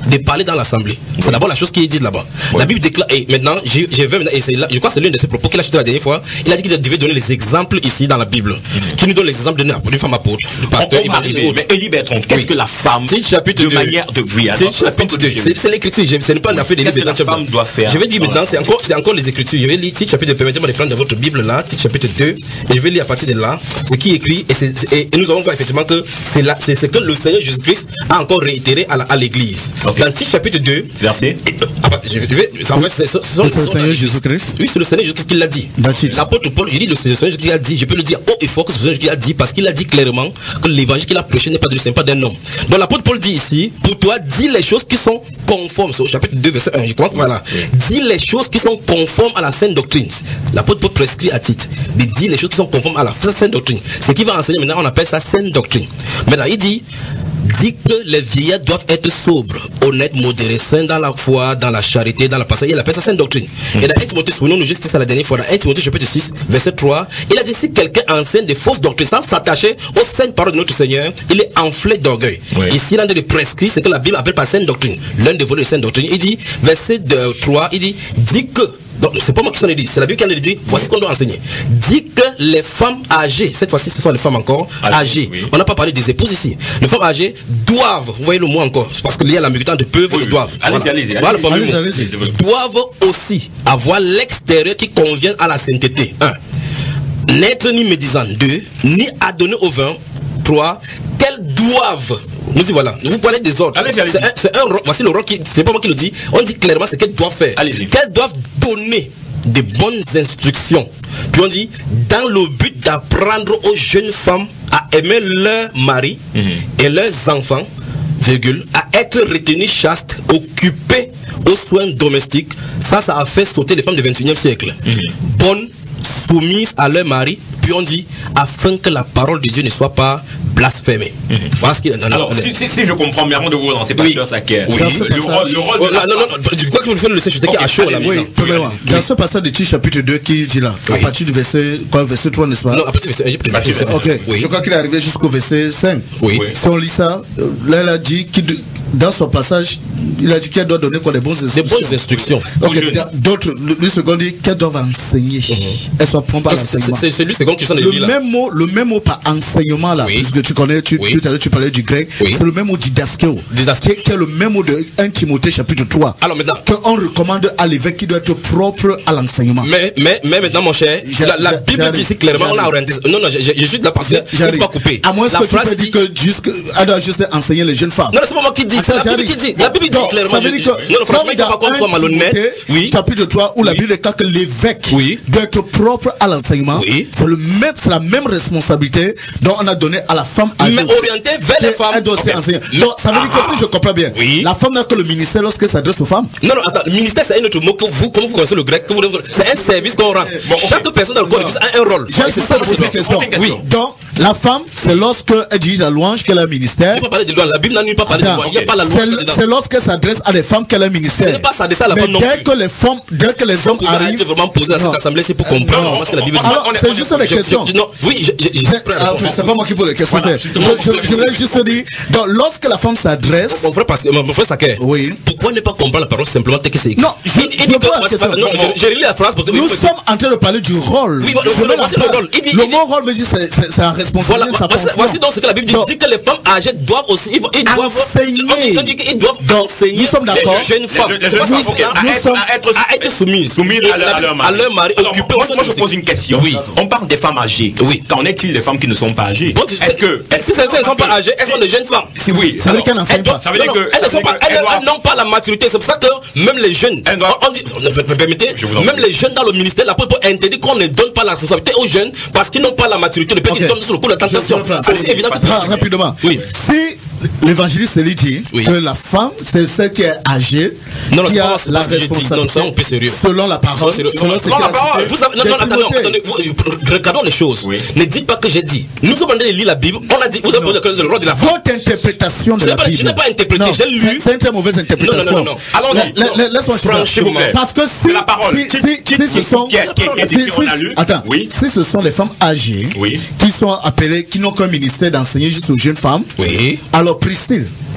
de parler dans l'assemblée. C'est oui. d'abord la chose qui est dite là-bas. Oui. La Bible déclare, et maintenant, j'ai, j'ai vu, et c'est là, je crois que c'est l'un de ses propos qu'il a chuté la dernière fois. Il a dit qu'il devait donner les exemples ici dans la Bible. Mm-hmm. Qui nous donne les exemples d'une femme apôtre, du pasteur. On, on arriver, mais Élie Bertrand, qu'est-ce oui. que la femme, c'est chapitre de deux. manière de vie, c'est, c'est l'écriture, ce n'est pas l'affaire des livres de la femme doit faire. Je vais dire maintenant, c'est encore, c'est encore les écritures. Je vais lire titre chapitre deux, permettez-moi de prendre dans votre Bible là, titre chapitre deux, et je vais lire à partir de là, ce qui est écrit, et, c'est, et, et nous avons vu effectivement que c'est là, c'est ce que le Seigneur Jésus-Christ a encore réitéré à, la, à l'église. Okay. Dans titre chapitre deux, verset. Et, ah bah, je vais, en fait, c'est, c'est, c'est, c'est le Seigneur Jésus-Christ. Oui, c'est le Seigneur Jésus-Christ qui l'a dit. L'apôtre Paul, il dit le Seigneur Jésus-Christ qui a dit, je peux le dire haut et fort que c'est le Seigneur Jésus-Christ qui a dit, parce qu'il a dit clairement que l'évangile qu'il a prêché n'est pas de lui, c'est pas d'un homme. Donc l'apôtre Paul dit ici, pour toi, dis les choses qui sont conformes. C'est au chapitre deux, verset un, je crois, voilà. Oui. Dis les choses qui sont conformes à la sainte doctrine. L'apôtre Paul prescrit à titre de dire les choses qui sont conformes à la sainte doctrine. Ce qui va enseigner maintenant, on appelle ça sainte doctrine. Maintenant, il dit, dit que les vieillards doivent être sobres, honnêtes, modérés, saints dans la foi, dans la charité, dans la passage. Il appelle ça sainte doctrine. Mm. Et dans un Timothée, souvenons-nous juste ça la dernière fois, dans un Timothée chapitre six, verset trois, il a dit si quelqu'un enseigne des fausses doctrines sans s'attacher aux saintes paroles de notre Seigneur, il est enflé d'orgueil. Oui. Ici, l'un des prescrits, c'est que la Bible appelle par sainte doctrine. L'un des volets de sainte doctrine, il dit, verset trois, il dit, dit que, donc c'est pas moi qui s'en ai dit, c'est la Bible qui en a dit, voici qu'on doit enseigner. Dit que les femmes âgées, cette fois-ci ce sont les femmes encore Allez, âgées, oui. On n'a pas parlé des épouses ici, les femmes âgées doivent, vous voyez le mot encore, parce qu'il y a la militante de peuvent oui, et doivent. Allez, voilà. allez, allez, voilà allez, allez, allez, allez, allez. Doivent aussi avoir l'extérieur qui convient à la sainteté. Un, n'être ni médisant. Deux, ni adonner au vin. Trois, qu'elles doivent. Nous y voilà. Vous parlez des ordres. Allez, allez, c'est un, c'est un, voici le rôle qui, c'est pas moi qui le dis. On dit clairement ce qu'elles doivent faire. Allez-y. Qu'elles doivent donner des bonnes instructions. Puis on dit, dans le but d'apprendre aux jeunes femmes à aimer leur mari mm-hmm. et leurs enfants, virgule, à être retenues chastes, occupées aux soins domestiques. Ça, ça a fait sauter les femmes du vingt et unième siècle. Mm-hmm. Bonnes, soumises à leur mari. Puis on dit, afin que la parole de Dieu ne soit pas blasphémée. Mm-hmm. Voilà ce qu'il y a dans Alors, si, si, si je comprends bien, avant de vous relancer, oui. Pasteur Saker, oui. le rôle, le rôle oh, de la non, non, non, je crois que vous le laisser, je t'ai à chaud là. Oui, premièrement, dans ce passage de Titre chapitre deux qui dit là, à partir du verset, quoi, verset trois, n'est-ce pas? Non, à partir du verset un. Ok, oui. Je crois qu'il est arrivé jusqu'au verset cinq. Oui. Si on lit ça, là, il a dit, dans son passage, il a dit qu'elle doit donner quoi, des bonnes instructions. Des bonnes instructions. Ok, d'autres, lui second dit qu'elle doit enseigner. Elle soit prompte à l'enseignement. C'est lui second qui sont les Le même mot, le même mot par enseignement là, puisque tu connais, tu, tout à l'heure tu parlais du grec, c'est le même mot didaskeo. Didaskeo. Qui est le même mot de un Timothée chapitre trois. Alors maintenant, qu'on recommande à l'évêque qui doit être propre à l'enseignement. Mais, mais, mais maintenant mon cher, la, la Bible dit clairement, on a orienté. Non, non, je, je suis là parce que il ne faut pas couper. À moins que tu peux dire que juste, elle doit juste enseigner les jeunes femmes. Non, c'est pas moi qui dis, c'est la Bible qui dit. La Bible dit clairement. Non, non, franchement, il ne faut pas qu'on soit malhonnête. Oui. Chapitre trois, où la Bible dit que l'évêque doit être propre à l'enseignement. C'est le même, c'est la même responsabilité dont on a donné à la femme âgée. Mais orientée vers les femmes. Elle doit aussi enseigner. Donc, ça veut dire que si je comprends bien, la femme n'a que le ministère lorsqu'elle s'adresse aux femmes. Non, non, attends, le ministère, c'est un autre mot que vous, comme vous connaissez le grec, que vous, c'est un service qu'on rend. Bon, okay. Chaque personne dans le corps de Christ a un rôle. J'ai ça poser une question. Oui. Donc, la femme, c'est lorsque elle dit la louange qu'elle a un ministère. Je ne peux pas parler de louange. La Bible n'a pas parlé de louange. Il n'y a pas la louange. C'est lorsqu'elle s'adresse à des femmes qu'elle a un ministère. Ce n'est pas s'adresser à la femme non plus. Dès que les femmes, dès que les hommes arrivent. être vraiment posé à cette assemblée, c'est pour comprendre ce que la Bible dit. Alors, c'est juste une question. Non, oui, c'est pas moi qui pose les questions. Je voulais juste dire, donc, lorsque la femme s'adresse. Mon frère, mon frère Saker. Oui. Pourquoi ne pas comprendre la parole simplement telle que c'est écrit? Non, je ne pas la question. Non, j'ai lu la phrase. Nous sommes en train de parler du rôle. Oui, c'est le rôle. Le mot rôle veut dire c'est la responsabilité. Voici donc ce que la Bible dit. Dit que les femmes âgées doivent aussi, ils doivent enseigner. Ils doivent enseigner. Nous sommes d'accord. Les jeunes femmes à être soumises à leur mari. Occupées. Moi, je pose une question. Oui. On parle des femmes âgées. Oui. Qu'en est-il des femmes qui ne sont pas âgées? Est-ce que si elles ne sont pas âgées, elles sont des jeunes femmes? Oui. Ça veut dire qu'elles n'enseignent pas. Ça veut dire que elles n'ont pas la maturité. C'est pour ça que même les jeunes, permettez, même les jeunes dans le ministère, la Bible interdit qu'on ne donne pas la responsabilité aux jeunes parce qu'ils n'ont pas la maturité. Le père qui tombe sur le coup de la tentation. C'est aussi évident que c'est rapidement. Oui. Si l'évangéliste lui dit que la femme, c'est celle qui est âgée, non, non, qui a la responsabilité. Non, ça on peut sérieux. Selon la parole. Selon ce non, la parole. Vous avez, non, non, attendez, attendez, regardons les choses. Oui. Ne dites pas que j'ai dit. Nous sommes en train de lire la Bible. On a dit, vous avez le rôle de la femme. Votre interprétation de la Bible. Je n'ai pas interprété, j'ai lu. C'est une très mauvaise interprétation. Non, non, non, non. Allons-y. Laisse-moi franchement. Parce que si, la parole. si, si, si ce sont, attends, si ce sont les femmes âgées qui sont appelées, qui n'ont qu'un ministère d'enseigner juste aux jeunes femmes, oui. alors Priscille, oui. donc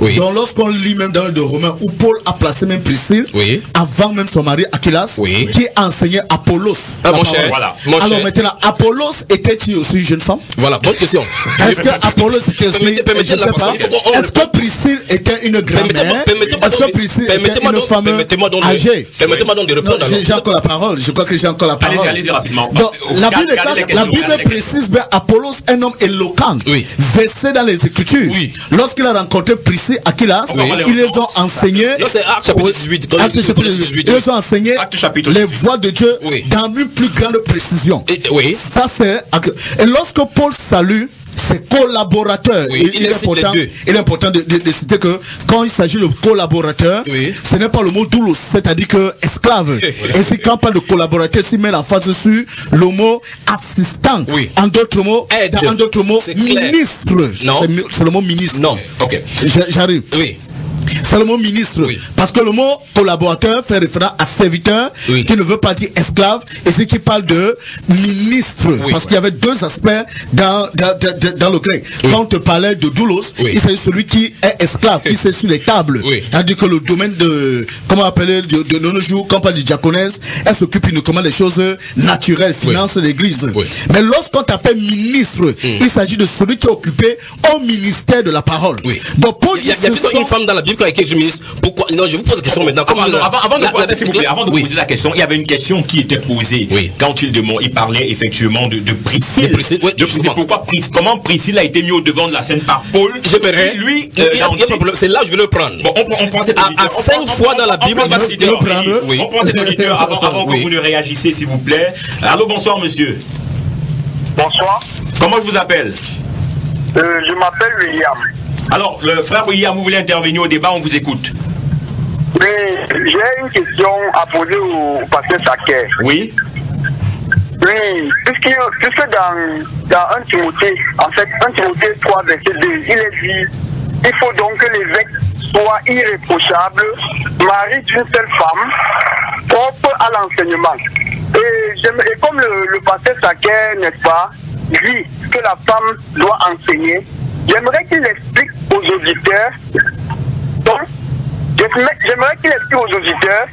lorsqu'on lit même dans le de Romains où Paul a placé même Priscille oui. avant même son mari Aquilas, oui. qui enseignait Apollos. Ah, mon cher, voilà. Mon Alors cher. maintenant, Apollos était-il aussi une jeune femme? Voilà, bonne question. Est-ce que Apollos était aussi, Permettez- permettez je sais la pas, question. est-ce que Priscille était une grand-mère? Permettez-moi Est-ce donc- que Priscille était permettez-moi une donc- femme permettez-moi donc de- âgée? permettez-moi donc de répondre, Non, alors. J'ai j'ai encore la parole, je crois que j'ai encore la parole. Allez-y, allez-y rapidement. Donc, Euh, la gardez- Bible, gardez les la questions, Bible gardez les précise, ben, Apollos, un homme éloquent, Oui. versé dans les Écritures. Oui. Lorsqu'il a rencontré Priscille Aquilas, Oui. ils les ont enseigné. Non, c'est Actes chapitre dix-huit. quand Actes il- chapitre dix-huit, dix-huit. Ils les ont enseigné Actes chapitre les dix-huit. voies de Dieu Oui. dans une plus grande précision. Et- oui. Ça, c'est. Et lorsque Paul salue ses collaborateurs, Oui, il, il est cite important, les deux. il est important de, de- de citer que quand il s'agit de collaborateurs, Oui. ce n'est pas le mot doulos, c'est-à-dire que esclave. Et si quand on parle de collaborateur, s'il met la face dessus le mot assistant. Oui. En d'autres mots, Aide. en d'autres mots, C'est clair. ministre. Non. C'est mi- C'est le mot ministre. Non, ok. J'a- J'arrive. Oui. C'est le mot ministre. Oui. Parce que le mot collaborateur fait référence à serviteur, Oui. qui ne veut pas dire esclave, et c'est qui parle de ministre. Oui. Parce qu'il y avait deux aspects dans, dans, dans, dans le grec. Oui. Quand on te parlait de doulos, Oui. il s'agit de celui qui est esclave, qui c'est sur les tables. Oui. C'est-à-dire que le domaine de, comment appeler, de, de nos jours, quand on parle de diaconesse, elle s'occupe uniquement des choses naturelles, finances l'église. Oui. Mais lorsqu'on t'appelle ministre, il s'agit de celui qui est occupé au ministère de la parole. Oui. Donc, Paul Il y a, dit il y a ce plutôt sont- une femme dans la Bible qui a écrit ministre. Pourquoi? Non, je vous pose la question maintenant. Avant, non, avant, avant de, La- poser, la- s'il vous plaît, avant de oui. poser la question, il y avait une question qui était posée Oui. quand il demande, il parlait effectivement de, de Priscille. De Priscille, oui, De Priscille. justement. Pourquoi Pris- comment Priscille a été mis au devant de la scène par Paul? J'aimerais. Lui, Il y a- euh, il y a dans- pas de problème. C'est là où je vais le prendre. Bon, on, on prend cet À- auditeur. à On cinq prend- on fois prend- dans la on Bible, prend il va cet citer auditeur. Henri. Oui. On prend cet auditeur avant, avant que Oui. vous ne réagissez, s'il vous plaît. Allô, bonsoir, monsieur. Bonsoir, Comment je vous appelle? euh, je m'appelle William. Alors, le frère William, vous voulez intervenir au débat, on vous écoute. Oui, j'ai une question à poser au pasteur Saké. Oui. Oui, puisque, puisque dans, dans un Timothée, en fait, un Timothée trois, verset deux, il est dit, il faut donc que l'évêque soit irréprochable, mari d'une seule femme, propre à l'enseignement. Et, j'aime- et comme le, le pasteur Saké, n'est-ce pas, dit que la femme doit enseigner, j'aimerais qu'il explique aux auditeurs, donc, j'aimerais j'aimerais qu'il explique aux auditeurs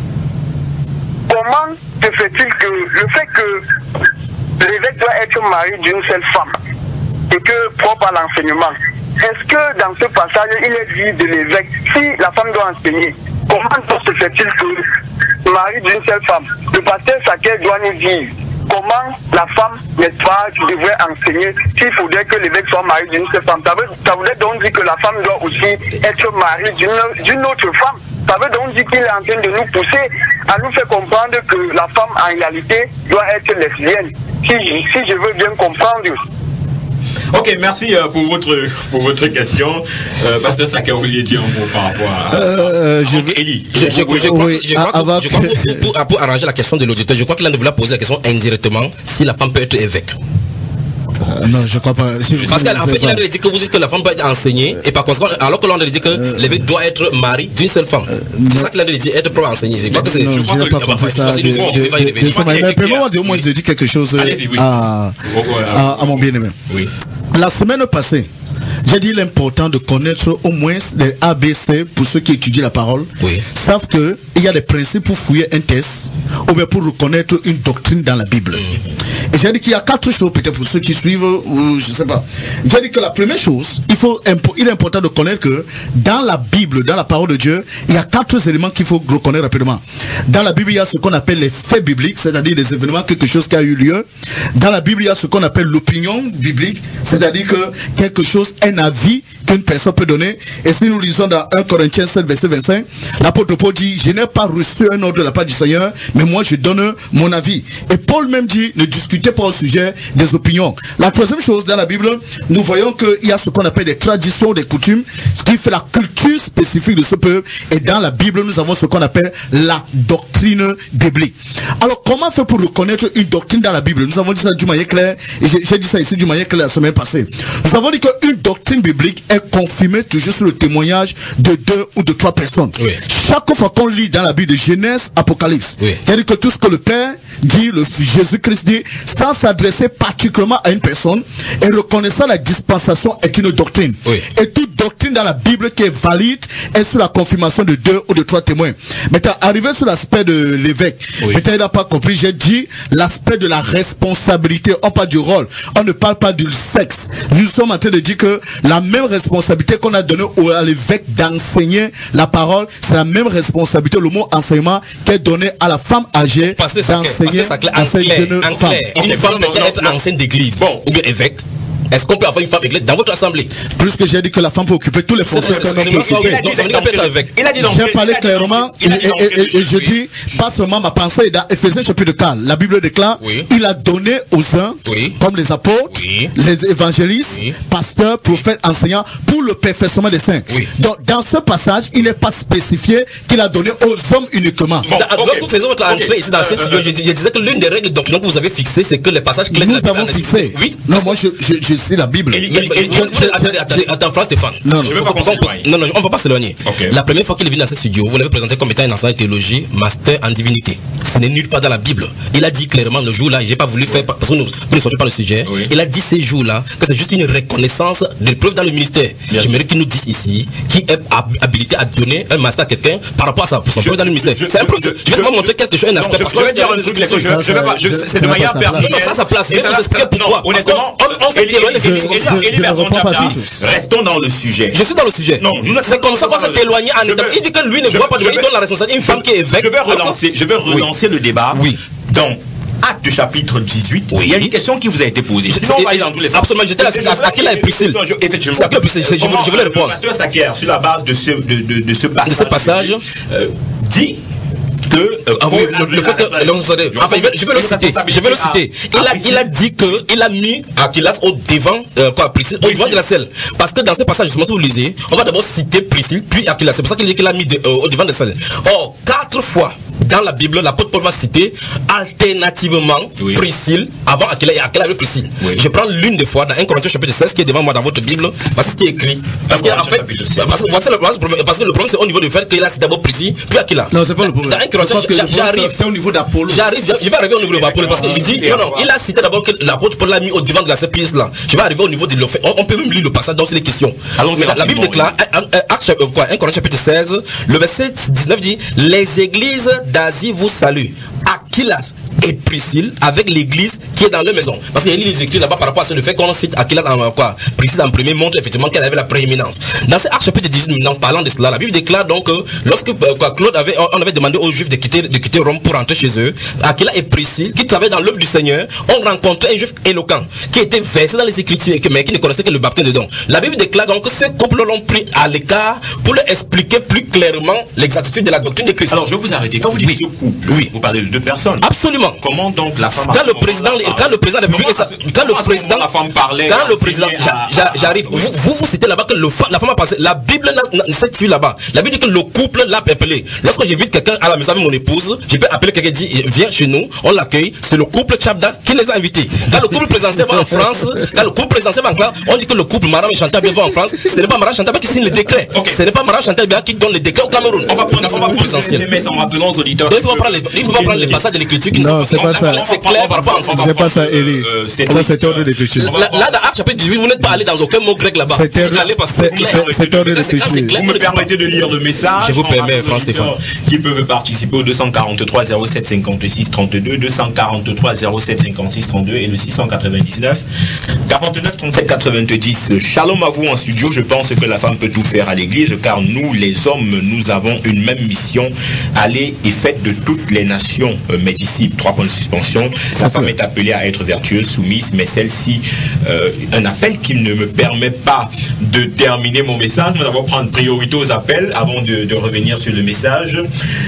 comment se fait-il que le fait que l'évêque doit être marié d'une seule femme et que propre à l'enseignement, est-ce que dans ce passage il est dit de l'évêque, si la femme doit enseigner, comment se fait-il que marié d'une seule femme, le pasteur Saké doit nous dire comment la femme, n'est-ce pas, devrait enseigner s'il faudrait que l'évêque soit marié d'une seule femme. Ça veut, ça voudrait donc dire que la femme doit aussi être mariée d'une d'une autre femme. Ça veut donc dire qu'il est en train de nous pousser à nous faire comprendre que la femme en réalité doit être lesbienne. Si, si je veux bien comprendre. Ok, merci euh, pour votre pour votre question. Euh, Pasteur Saké, vous vouliez dire un mot par rapport à ça. Euh, je Avant que Élie. Je, je, je, je crois, Oui, je crois, que- avant je crois que- que pour, pour, pour arranger la question de l'auditeur, je crois qu'il a voulu poser la question indirectement si la femme peut être évêque. Euh, non, je crois pas. Si- Parce si- qu'en je fait, sais il a pas. dit que vous dites que la femme peut être enseignée, et par conséquent, alors que l'on a dit que l'évêque doit être mari d'une seule femme. C'est ça qu'il a dit, être propre à enseigner. Je crois que c'est. Non, Je je crois n'ai que. pas bah, compris enfin, ça. c'est de- du fond, de- on va y de- revenir. de ce moment. Mais permets-moi de au moins de dire quelque chose euh, Allez-y, oui. à, Oh, ouais, à, à mon bien-aimé. Oui. La semaine passée, j'ai dit l'important de connaître au moins les A B C pour ceux qui étudient la parole. Oui. Savent que il y a des principes pour fouiller un texte ou bien pour reconnaître une doctrine dans la Bible. Mm-hmm. Et j'ai dit qu'il y a quatre choses peut-être pour ceux qui suivent ou je sais pas. J'ai dit que la première chose, il faut impo- il est important de connaître que dans la Bible, dans la parole de Dieu, il y a quatre éléments qu'il faut reconnaître rapidement. Dans la Bible, il y a ce qu'on appelle les faits bibliques, c'est-à-dire les événements, quelque chose qui a eu lieu. Dans la Bible, il y a ce qu'on appelle l'opinion biblique, c'est-à-dire que quelque chose, un avis qu'une personne peut donner. Et si nous lisons dans un Corinthiens sept, verset vingt-cinq, l'apôtre Paul dit, je n'ai pas reçu un ordre de la part du Seigneur, mais moi je donne mon avis. Et Paul même dit, ne discutez pas au sujet des opinions. La troisième chose dans la Bible, nous voyons qu'il y a ce qu'on appelle des traditions, des coutumes, ce qui fait la culture spécifique de ce peuple. Et dans la Bible, nous avons ce qu'on appelle la doctrine doctrine biblique. Alors, comment faire pour reconnaître une doctrine dans la Bible? Nous avons dit ça d'une manière claire, et j'ai, j'ai dit ça ici d'une manière claire la semaine passée. Nous avons dit qu'une doctrine biblique est confirmée toujours sur le témoignage de deux ou de trois personnes. Oui. Chaque fois qu'on lit dans la Bible de Genèse, Apocalypse, oui. c'est-à-dire que tout ce que le Père dit, le Jésus-Christ dit, sans s'adresser particulièrement à une personne, et reconnaissant la dispensation est une doctrine. Oui. Et toute doctrine dans la Bible qui est valide est sous la confirmation de deux ou de trois témoins. Maintenant, arrivé sur l'aspect de l'évêque, oui. peut-être il n'a pas compris, j'ai dit l'aspect de la responsabilité. On parle du rôle, on ne parle pas du sexe. Nous sommes en train de dire que la même responsabilité qu'on a donnée à l'évêque d'enseigner la parole, c'est la même responsabilité, le mot enseignement, qui est donné à la femme âgée d'enseigner à cette jeune femme. Une femme peut être enceinte d'église, bon, ou bien évêque. Est-ce qu'on peut avoir une femme église dans votre assemblée? Plus que j'ai dit que la femme peut occuper tous les fonctions qu'un homme peut occuper. Il a dit donc. J'ai parlé clairement et, et, et, et je dis, pas seulement ma pensée, dans Éphésiens chapitre quatre, la Bible déclare, oui. il a donné aux uns, oui. comme les apôtres, oui. les évangélistes, oui. pasteurs, prophètes, enseignants, pour le perfectionnement des saints. Oui. Donc, dans ce passage, il n'est pas spécifié qu'il a donné aux hommes uniquement. Bon, okay. Lorsque vous faisiez votre entrée okay. ici dans ce studio, je, je disais que l'une des règles doctrinales que vous avez fixées, c'est que les passages clés. Nous avons fixé. Oui. Non, moi, je, je, je c'est la Bible. Attends, Frère Stéphane. Non, je veux pas qu'on s'éloigne. Non, non, on va pas s'éloigner. Okay. La première fois qu'il est venu dans ce studio, vous l'avez présenté comme étant un enseignant de théologie, master en divinité. Ce n'est nulle part dans la Bible. Il a dit clairement le jour-là, j'ai pas voulu faire parce que nous ne sortons pas le sujet. Oui. Il a dit ces jours-là que c'est juste une reconnaissance de preuve dans le ministère. Bien J'aimerais qu'il nous dise ici qui est habilité à donner un master à quelqu'un par rapport à sa preuve dans le ministère. C'est un peu. Je vais vous montrer quelque chose, un aspect. Je vais dire un truc, je vais pas. C'est de manière personnelle. Non, ça, ça place. Mais vous expliquez pourquoi. Honnêtement, on s'est éloigné de ces choses. Restons dans le sujet. Je suis dans le sujet. Non, c'est comme ça qu'on s'est éloigné en état. Il dit que lui ne voit pas, il donne la responsabilité. Une femme qui est évêque. Je vais relancer, je vais relancer oui. le débat. Oui. Donc, Acte chapitre dix-huit, oui. il y a une question qui vous a été posée. Sinon, on va aller dans tous les sens. Absolument, j'étais là. À qui l'a Priscille? Effectivement. Je voulais répondre. Pasteur Sakier, sur la base de ce, de, de, de ce passage, de ce passage euh, dit que euh, ah oui, le, le fait que enfin je vais le citer je vais le citer il a il a dit que il a mis Aquilas au devant euh, quoi Priscille au devant de la selle parce que dans ce passage justement si vous lisez on va d'abord citer Priscille puis Aquilas, c'est pour ça qu'il dit qu'il a mis de, euh, au devant de la selle. Or quatre fois dans la Bible l'apôtre Paul va citer alternativement oui. Priscille avant Aquilas et Aquilas avec Priscille. Oui. Je prends l'une des fois dans un Corinthiens chapitre seize qui est devant moi dans votre Bible parce que ce qui est écrit parce que en fait parce que voici le problème parce que le problème c'est au niveau du fait qu'il a cité d'abord Priscille puis Aquilas. Non, c'est pas le problème. J'arrive au niveau d'Apollo. J'arrive, je vais arriver au niveau de l'Apollo parce qu'il dit, non, non, il a cité d'abord que l'apôtre Paul l'a mis au devant de la cette pièce là. Je vais arriver au niveau de l'offre. On, on peut même lire le passage dans ces questions. Alors, la, la Bible déclare, Acte, quoi, un Corinthiens chapitre seize, le verset dix-neuf dit, les églises d'Asie vous saluent. Aquilas et Priscille avec l'église qui est dans leur maison. Parce qu'il y a les écrits là-bas par rapport à ce le fait qu'on cite Aquilas en quoi. Priscille en premier montre effectivement qu'elle avait la prééminence. Dans ce Acte chapitre dix-huit, en parlant de cela, la Bible déclare donc que lorsque euh, quoi, Claude avait, on avait demandé aux Juifs de quitter, de quitter Rome pour rentrer chez eux, Aquilas et Priscille, qui travaillaient dans l'œuvre du Seigneur, ont rencontré un Juif éloquent qui était versé dans les Écritures mais qui ne connaissait que le baptême dedans. La Bible déclare donc que ces couples l'ont pris à l'écart pour leur expliquer plus clairement l'exactitude de la doctrine de Christ. Alors je vais vous arrêter. Quand vous dites oui. ce couple, oui. vous parlez de deux personnes. Absolument. Comment donc la femme quand le président quand le président de la République quand le président la femme parlait quand le président j'arrive vous vous vous citez là-bas que le la femme a passé la Bible c'est sur là-bas la Bible dit que le couple l'a appelé. Lorsque j'invite quelqu'un à la maison avec mon épouse, je peux appeler quelqu'un qui dit viens chez nous, on l'accueille, c'est le couple Chabda qui les a invités. Quand le couple présidentiel va en France, quand le couple présidentiel va en France, on dit que le couple Maram et Chantal va en France, ce n'est pas Maram Chantal qui signe le décret. Okay. Ce n'est pas Maram Chantal qui donne le décret au Cameroun. On va prendre on va prendre les en rappelant aux auditeurs. Donc il faut prendre les il faut pas prendre les passages de l'écriture qui non, c'est pas ça. C'est clair par rapport c'est pas ça Élie. Ça c'est ordre d'écriture. Là dans Acte chapitre dix-huit, vous n'êtes pas allé dans aucun mot grec là-bas. C'est allé parce que c'est ordre d'écriture. Vous me permettez de lire le message. Je vous permets Frère Stéphane. Qui peuvent participer au deux cent quarante-trois zéro sept cinquante-six trente-deux, deux cent quarante-trois zéro sept cinquante-six trente-deux et le six cent quatre-vingt-dix-neuf quarante-neuf trente-sept quatre-vingt-dix. Shalom à vous en studio. Je pense que la femme peut tout faire à l'église car nous les hommes nous avons une même mission, aller et faites de toutes les nations euh, mes disciples. Trois points de suspension. La femme est appelée à être vertueuse, soumise, mais celle-ci euh, un appel qui ne me permet pas de terminer mon message. Nous allons prendre priorité aux appels avant de, de revenir sur le message.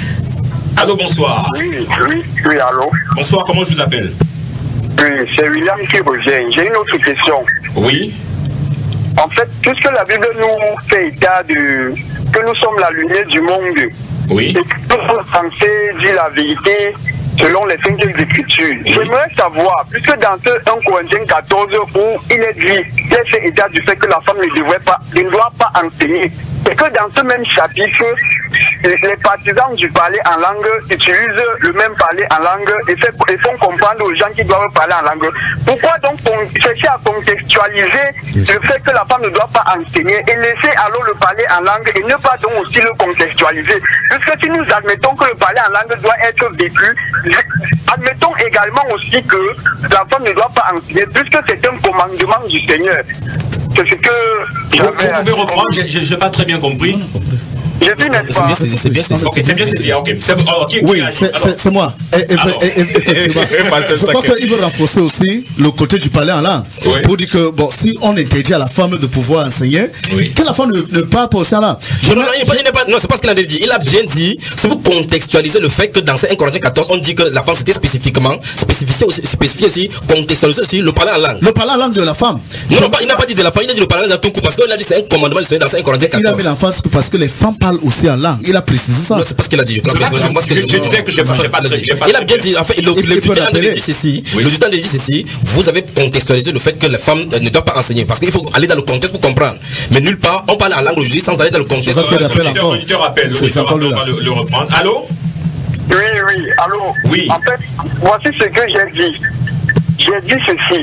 Allô, bonsoir. Oui, oui, oui, allô. Bonsoir, comment je vous appelle? Oui, c'est William qui revient. J'ai une autre question. Oui. En fait, puisque la Bible nous fait état de que nous sommes la lumière du monde, Oui. Et que nous sommes censés dire la vérité selon les cinq écritures. Oui. J'aimerais savoir, puisque dans ce un Corinthiens quatorze où il est dit, il est fait état du fait que la femme ne devrait pas, ne doit pas enseigner, et que dans ce même chapitre, les partisans du parler en langue utilisent le même parler en langue et, fait, et font comprendre aux gens qui doivent parler en langue. Pourquoi donc chercher à contextualiser le fait que la femme ne doit pas enseigner et laisser alors le parler en langue et ne pas donc aussi le contextualiser? Puisque si nous admettons que le parler en langue doit être vécu, admettons également aussi que la femme ne doit pas enseigner puisque c'est un commandement du Seigneur. C'est ce que vous, vous pouvez reprendre, je n'ai pas très bien compris. Je dis, n'est-ce pas? C'est bien, c'est bien. Ok, c'est bien, c'est bien. Ok, c'est okay, oui, c'est moi. Effectivement. Je crois qu'il veut renforcer aussi le côté du parler en langue. Oui. Pour dire que, bon, si on interdit à la femme de pouvoir enseigner, oui. que la femme ne, ne parle pas aussi en langue. Non, non, pas, non, c'est pas ce qu'il a dit. Il a bien dit, si vous contextualisez le fait que dans un Corinthiens quatorze, on dit que la femme c'était spécifiquement, spécifié aussi, spécifié aussi, contextualiser aussi le parler en langue. Le parler en langue de la femme. Non, non, il n'a pas dit de la femme, il a dit le parler en langue dans tout coup, parce qu'il a dit c'est un commandement dans un Corinthiens quatorze. Il a mis l'emphase parce que les femmes parlent aussi en langue. Il a précisé ça. Non, c'est pas ce qu'il a dit. Je, crois que je, je, je, je disais que je n'ai pas dit. Il a bien dit, en fait, le dictant de dit ceci. Le dictant de dit ceci. Vous avez contextualisé le fait que les femmes ne doivent pas enseigner. Parce qu'il faut aller dans le contexte pour comprendre. Mais nulle part, on parle en langue aujourd'hui sans aller dans le contexte. L'auditeur appelle. On va le reprendre. Allô? Oui, oui, allô? Oui. En fait, voici ce que j'ai dit. J'ai dit ceci.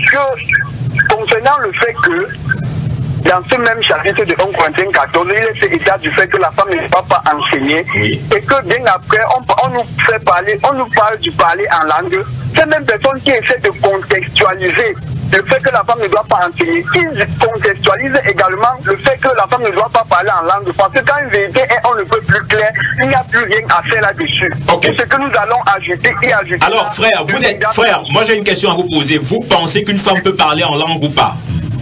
Que concernant le fait que dans ce même chapitre de un Corinthiens quatorze, il est fait état du fait que la femme ne va pas enseigner, oui. Et que bien après, on, on nous fait parler, on nous parle du parler en langue. Ces mêmes personnes qui essaient de contextualiser le fait que la femme ne doit pas enseigner, ils contextualisent également le fait que la femme ne doit pas parler en langue, parce que quand une vérité est on ne peut plus clair, il n'y a plus rien à faire là-dessus. Okay. C'est ce que nous allons ajouter et ajouter. Alors frère, vous êtes, frère, moi j'ai une question à vous poser. Vous pensez qu'une femme peut parler en langue ou pas?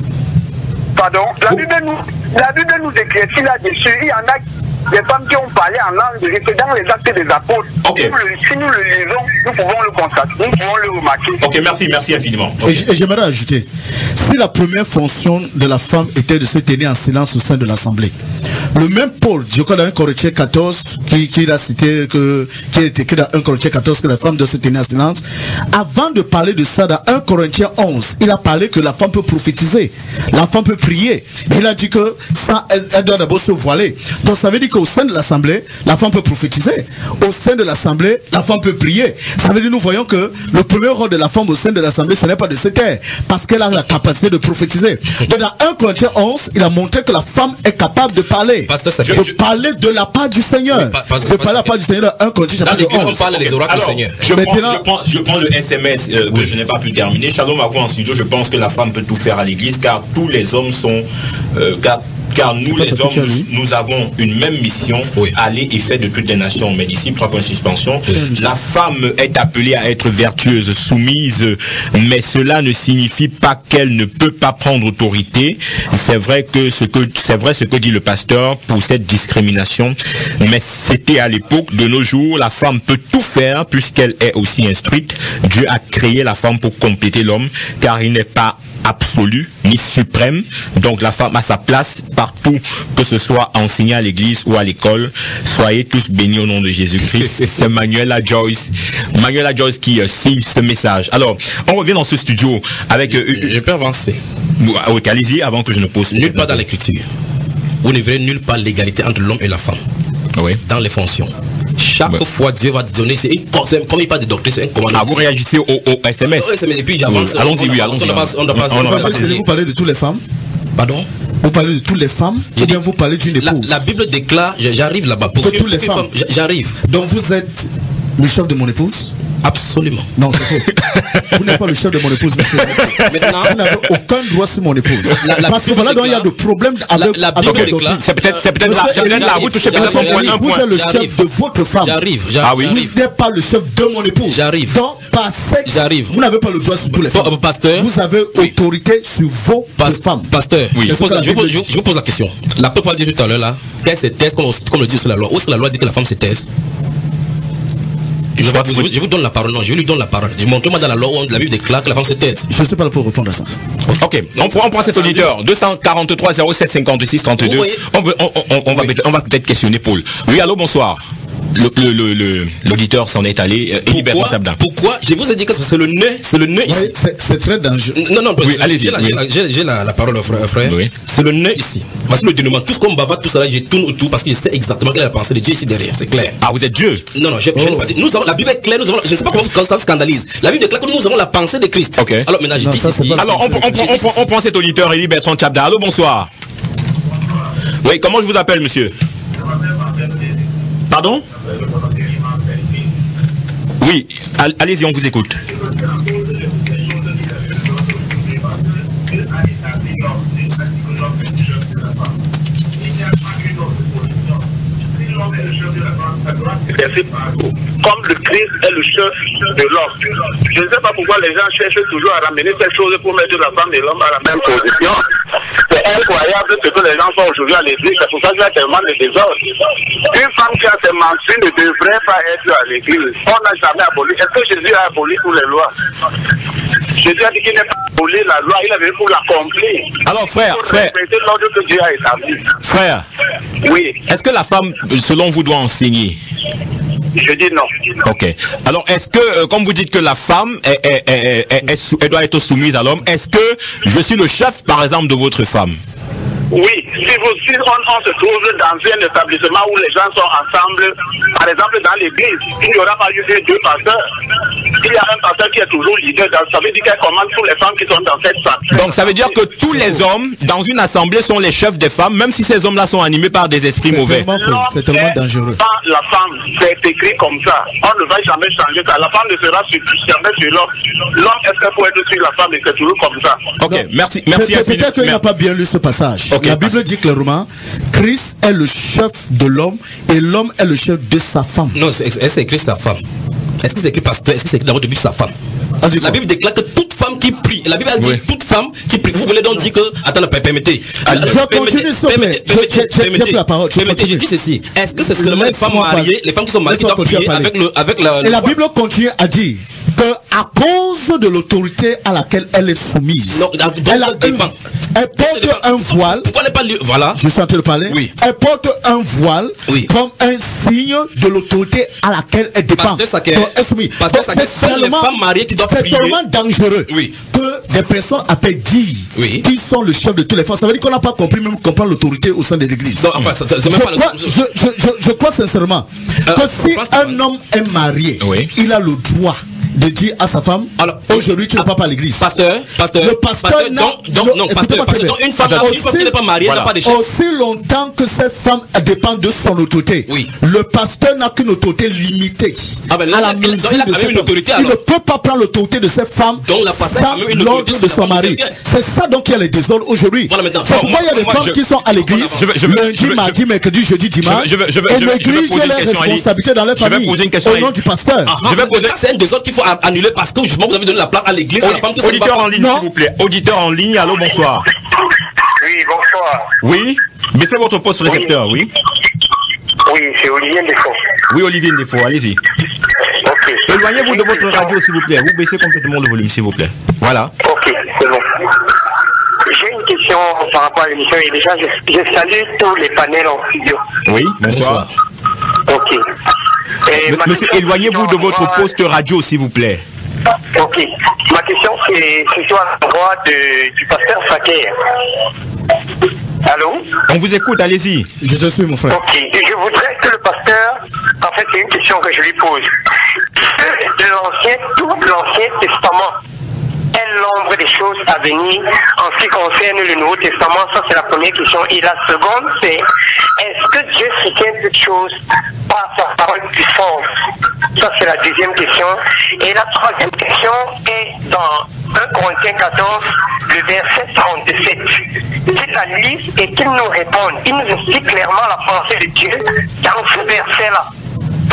Pardon, la Bible nous, la Bible nous écrit là-dessus. Il y en a des femmes qui ont parlé en langue, c'est dans les actes des apôtres. Okay. Si nous le lisons, nous pouvons le constater, nous pouvons le remarquer. Ok, merci, merci infiniment. Okay. Et j'aimerais ajouter, si la première fonction de la femme était de se tenir en silence au sein de l'assemblée, le même Paul, je crois dans un Corinthiens quatorze, qui, qui a cité que, qui est écrit dans un Corinthiens quatorze que la femme doit se tenir en silence, avant de parler de ça dans un Corinthiens onze, il a parlé que la femme peut prophétiser, la femme peut prier. Il a dit que ça, elle, elle doit d'abord se voiler. Donc ça veut dire qu'au sein de l'assemblée, la femme peut prophétiser. Au sein de l'assemblée, la femme peut prier. Ça veut dire nous voyons que le premier rôle de la femme au sein de l'assemblée, ce n'est pas de se taire, parce qu'elle a la capacité de prophétiser. Donc dans un Corinthiens onze, il a montré que la femme est capable de parler. Parce que ça de je, parler de la part du Seigneur. Oui, pas, pas, de parler de la part du Seigneur dans un Corinthiens chapitre onze. On parle des oracles du Seigneur. Je prends, je, prends, je prends le S M S euh, que oui. je n'ai pas pu terminer. Shalom à vous en studio. Je pense que la femme peut tout faire à l'église, car tous les hommes sont... Euh, car, car nous les hommes, nous, nous avons une même mission, oui. aller et faire de toutes les nations mes disciples, trois points de suspension. Oui. La femme est appelée à être vertueuse, soumise, mais cela ne signifie pas qu'elle ne peut pas prendre autorité. C'est vrai que ce que c'est vrai ce que dit le pasteur pour cette discrimination, mais c'était à l'époque. De nos jours, la femme peut tout faire puisqu'elle est aussi instruite. Dieu a créé la femme pour compléter l'homme, car il n'est pas absolu ni suprême. Donc la femme a sa place partout, que ce soit enseigné à l'église ou à l'école. Soyez tous bénis au nom de Jésus-Christ. C'est Manuela Joyce, Manuela Joyce qui euh, signe ce message. Alors, on revient dans ce studio avec. Euh, je, je peux avancer. Oui, allez-y avant que je ne pose. Nulle part dans l'Écriture, vous ne verrez nulle part l'égalité entre l'homme et la femme. Oui. Dans les fonctions. Chaque ouais. fois, Dieu va donner, c'est une, comme il parle de doctrine, c'est un commandement. Ah, vous réagissez au, au S M S. Au S M S, et puis j'avance. Oui. Allons-y, oui, allons-y. Vous parlez de toutes les femmes? Pardon? Vous parlez de toutes les femmes ou bien vous parlez d'une épouse? La, la Bible déclare, j'arrive là-bas. Pour toutes les femmes. femmes j'arrive. Donc vous êtes le chef de mon épouse? Absolument. Non, c'est faux. Vous n'êtes pas le chef de mon épouse, monsieur. Maintenant, vous n'avez aucun droit sur mon épouse. La, la Parce que voilà, donc il y a des problèmes avec la, la Bible avec déclare. C'est peut-être, c'est peut-être là, c'est peut-être là, vous touchez plus son point, un Vous point. êtes le chef de votre femme. J'arrive, Ah oui. Vous n'êtes pas le chef de mon épouse. J'arrive. Donc, par sexe, j'arrive. Vous n'avez pas le droit sur tous les femmes. Pasteur. Vous avez autorité sur vos femmes. Pasteur. Je vous pose la question. La Bible dit tout à l'heure là, qu'elle se taise comme le dit sur la loi. Où est-ce que la loi dit que la femme se taise? Je, je, vous, je vous donne la parole, non, je lui donne la parole. Je montre-moi dans la loi où la Bible déclare que la femme se taise. Je ne sais pas pour répondre à ça. Ok, on prend, on prend cet auditeur. deux cent quarante-trois zéro sept cinquante-six trente-deux. On, veut, on, on, on, va, oui. on va peut-être questionner Paul. Oui, allô, bonsoir. Le, le, le, l'auditeur s'en est allé. Pourquoi, pourquoi je vous ai dit que c'est le nœud, c'est le nœud oui, ici. C'est, c'est très dangereux. Non, non, oui, allez-y. J'ai, la, oui. j'ai, la, j'ai la, la parole, frère. frère. Oui. C'est le nœud ici. Voici le dénouement. Tout ce qu'on bavard, tout cela, je tourne autour parce que je sais exactement quelle est la pensée de Dieu ici derrière. C'est clair. Ah, vous êtes Dieu? Non, non, je, oh. je n'ai pas dit. Nous avons, la Bible est claire, nous avons, je ne sais pas comment quand ça scandalise. La Bible déclare que nous avons la pensée de Christ. Ok. Alors maintenant, je non, dis ça, ici. Alors, on, on, on, on, on, prend, on prend cet auditeur, Élie Bertrand Tchabda. Allô, bonsoir. Oui, comment je vous appelle, monsieur? Pardon? Oui, allez-y, on vous écoute. Comme le Christ est le chef de l'homme. Je ne sais pas pourquoi les gens cherchent toujours à ramener cette chose pour mettre la femme et l'homme à la même position. C'est incroyable ce que les gens font aujourd'hui à l'église. C'est pour ça qu'il y a tellement de désordre. Une femme qui a ses mentions ne devrait pas être à l'église. On n'a jamais aboli. Est-ce que Jésus a aboli toutes les lois? Jésus a dit qu'il n'a pas aboli la loi, il avait pour l'accomplir. Alors frère, frère, l'ordre que Dieu a établi. Frère, oui. Est-ce que la femme, selon vous, doit enseigner? Je dis non. Ok. Alors, est-ce que, euh, comme vous dites que la femme, est, est, est, est, est, elle doit être soumise à l'homme, est-ce que je suis le chef, par exemple, de votre femme? Oui, si, vous, si on, on se trouve dans un établissement où les gens sont ensemble, par exemple dans l'église, il n'y aura pas eu deux pasteurs. Il y a un pasteur qui est toujours leader, ça veut dire qu'elle commande toutes les femmes qui sont dans cette salle. Donc ça veut dire que tous les hommes dans une assemblée sont les chefs des femmes, même si ces hommes-là sont animés par des esprits c'est mauvais. Tellement faux, c'est tellement dangereux. La femme, c'est écrit comme ça. On ne va jamais changer ça. La femme ne sera sur, jamais sur l'homme. L'homme, est-ce qu'elle peut être sur la femme et c'est toujours comme ça? Ok, Donc, merci. merci peut, peut-être qu'il n'a pas bien lu ce passage. Okay, la Bible parce... dit clairement, Christ est le chef de l'homme et l'homme est le chef de sa femme. Non, c'est, c'est écrit sa femme. Est-ce que c'est écrit pasteur? Est-ce que c'est écrit dans votre Bible sa femme? Ah, la Bible déclare que toute femme qui prie, la Bible a dit oui. toute femme qui prie. Vous voulez donc dire que, attends, permettez. Je continue, s'il vous plaît. J'ai la parole. Permettez, je dis ceci. Est-ce que c'est seulement les femmes mariées, les femmes qui sont mariées qui doivent prier avec le, avec la. Et la Bible continue à dire que à cause de l'autorité à laquelle elle est soumise, non, donc, elle, a une, elle porte un voile. Pourquoi elle n'est pas lu? Voilà. Je suis en train de parler. Oui. Elle porte un voile oui. comme un signe de l'autorité à laquelle elle dépend. Parce que ça qu'est. Parce que c'est seulement les femmes mariées qui doivent prier. C'est tellement dangereux oui. que des personnes appellent dire oui. qui sont le chef de toutes les femmes. Ça veut dire qu'on n'a pas compris même comprendre l'autorité au sein de l'église. Non, enfin, ça, ça, je, pas crois, je, je, je, je crois sincèrement euh, que si un homme est marié, oui. il a le droit de dire à sa femme, alors aujourd'hui tu ne vas pas à l'église. Pasteur, pasteur, le pasteur, pasteur donc, donc, non, pasteur, pasteur, donc une femme, Attends, une femme qui n'est pas mariée voilà. n'a pas de chef. Aussi longtemps que cette femme dépend de son autorité, oui. le pasteur n'a qu'une autorité limitée. Ah ben là, à la il, mesure il a de quand même une autorité. Il ne peut pas prendre l'autorité de cette femme donc la pasteur a même une autorité de son mari. C'est ça donc qu'il y a les désordres aujourd'hui. Voilà maintenant. C'est pourquoi il y a des femmes qui sont à l'église lundi, mardi, mercredi, jeudi, dimanche et négligent leurs responsabilités dans leur famille au nom du pasteur. Je vais poser. C'est un désordre qu'il faut annuler parce que justement vous avez donné la place à l'église à la femme qui se Auditeur en ligne, s'il vous plaît. Auditeur en ligne, allô, bonsoir. Oui, bonsoir. Oui, baissez votre poste récepteur, oui. Oui, c'est Olivier Ndefo. Oui, Olivier Ndefo, allez-y. Ok. Éloignez-vous de votre radio, s'il vous plaît. Vous baissez complètement le volume, s'il vous plaît. Voilà. Ok, c'est bon. J'ai une question par rapport à l'émission et déjà, je, je salue tous les panels en studio. Oui, bonsoir. Ok. Et M- Monsieur, éloignez-vous de votre poste radio, s'il vous plaît. Ok. Ma question, c'est sur l'endroit du pasteur Faker. Allô? On vous écoute, allez-y. Je te suis, mon frère. Ok. Et je voudrais que le pasteur, en fait, c'est une question que je lui pose. De l'ancien, tout l'Ancien Testament est l'ombre des choses à venir en ce qui concerne le Nouveau Testament. Ça, c'est la première question. Et la seconde, c'est est-ce que Dieu soutient toute chose par sa parole puissante? Ça, c'est la deuxième question. Et la troisième question est dans un Corinthiens quatorze, le verset trente-sept. Qu'il la lise et qu'il nous réponde. Il nous explique clairement la pensée de Dieu dans ce verset-là.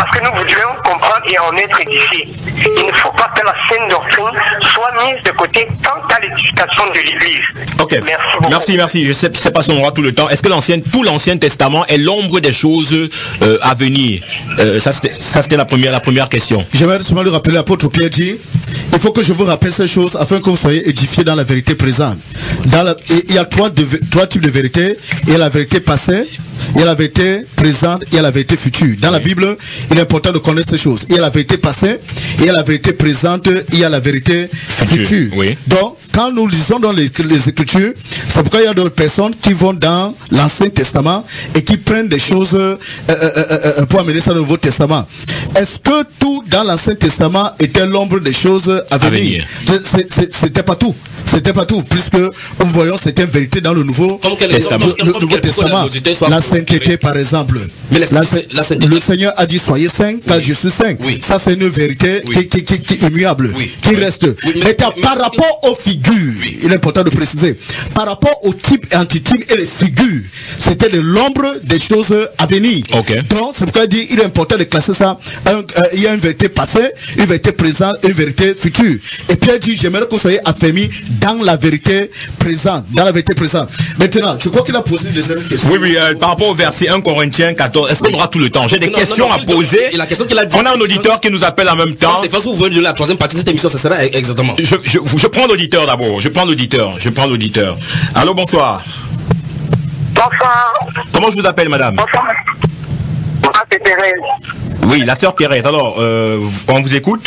parce que nous voudrions comprendre et en être édifiés. Il ne faut pas que la saine doctrine soit mise de côté quant à l'édification de l'Église. Ok, merci beaucoup. merci, merci. Je sais, sais pas si on aura tout le temps. Est-ce que l'ancien, tout l'Ancien Testament est l'ombre des choses euh, à venir? euh, Ça, c'était, ça, c'était la première, la première question. J'aimerais seulement le rappeler, l'apôtre Pierre dit, il faut que je vous rappelle ces choses afin que vous soyez édifiés dans la vérité présente. Dans la, il y a trois, de, trois types de vérité. Il y a la vérité passée, il y a la vérité présente, il y a la vérité future. Dans oui. la Bible, il est important de connaître ces choses. Il y a la vérité passée, il y a la vérité présente, il y a la vérité future. future. Oui. Donc, quand nous lisons dans les, les Écritures, c'est pourquoi il y a d'autres personnes qui vont dans l'Ancien Testament et qui prennent des choses euh, euh, euh, euh, pour amener ça dans le Nouveau Testament. Est-ce que tout dans l'Ancien Testament était l'ombre des choses à venir? À venir. C'est, c'est, c'était pas tout. C'était pas tout, puisque nous voyons certaines vérités dans le Nouveau Testament. Le, le Nouveau Testament, la sainteté par exemple. Mais la, la, la sainteté. Le Seigneur a dit soyez saints car oui. je suis saint. Oui. Ça c'est une vérité oui. qui, qui, qui, qui est immuable, oui. qui oui. reste. Oui. Mais, mais, mais par mais, rapport aux figures, oui. il est important de préciser, par rapport aux types et antitypes et les figures, c'était de l'ombre des choses à venir. Okay. Donc c'est pourquoi il dit il est important de classer ça. Un, euh, il y a une vérité passée, une vérité présente, une vérité future. Et Pierre dit j'aimerais que vous soyez affermis dans la vérité présente, dans la vérité présente. Maintenant, je crois qu'il a posé des questions. Oui, oui, euh, par rapport au verset un Corinthiens quatorze, est-ce qu'on oui. aura tout le temps? J'ai des non, questions non, non, à poser. Et la question qu'il a dit, on a un auditeur qui nous appelle en même temps. De toute façon, vous voulez de la troisième partie de cette émission, ça sera exactement. Je, je, je prends l'auditeur d'abord. Je prends l'auditeur. Je prends l'auditeur. Allô, bonsoir. Bonsoir. Comment je vous appelle, madame? Bonsoir. Bonsoir, c'est Thérèse. Oui, la sœur Thérèse. Alors, euh, on vous écoute?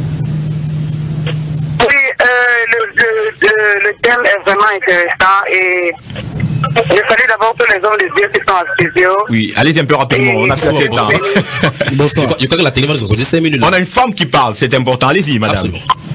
Le, le, le thème est vraiment intéressant et je salue d'abord tous les hommes de Dieu qui sont en studio. Oui, allez-y un peu rapidement, on a fait le temps. Bonsoir. Je crois que la technique va nous cinq minutes. On a une femme qui parle, c'est important. Allez-y, madame. Absolument.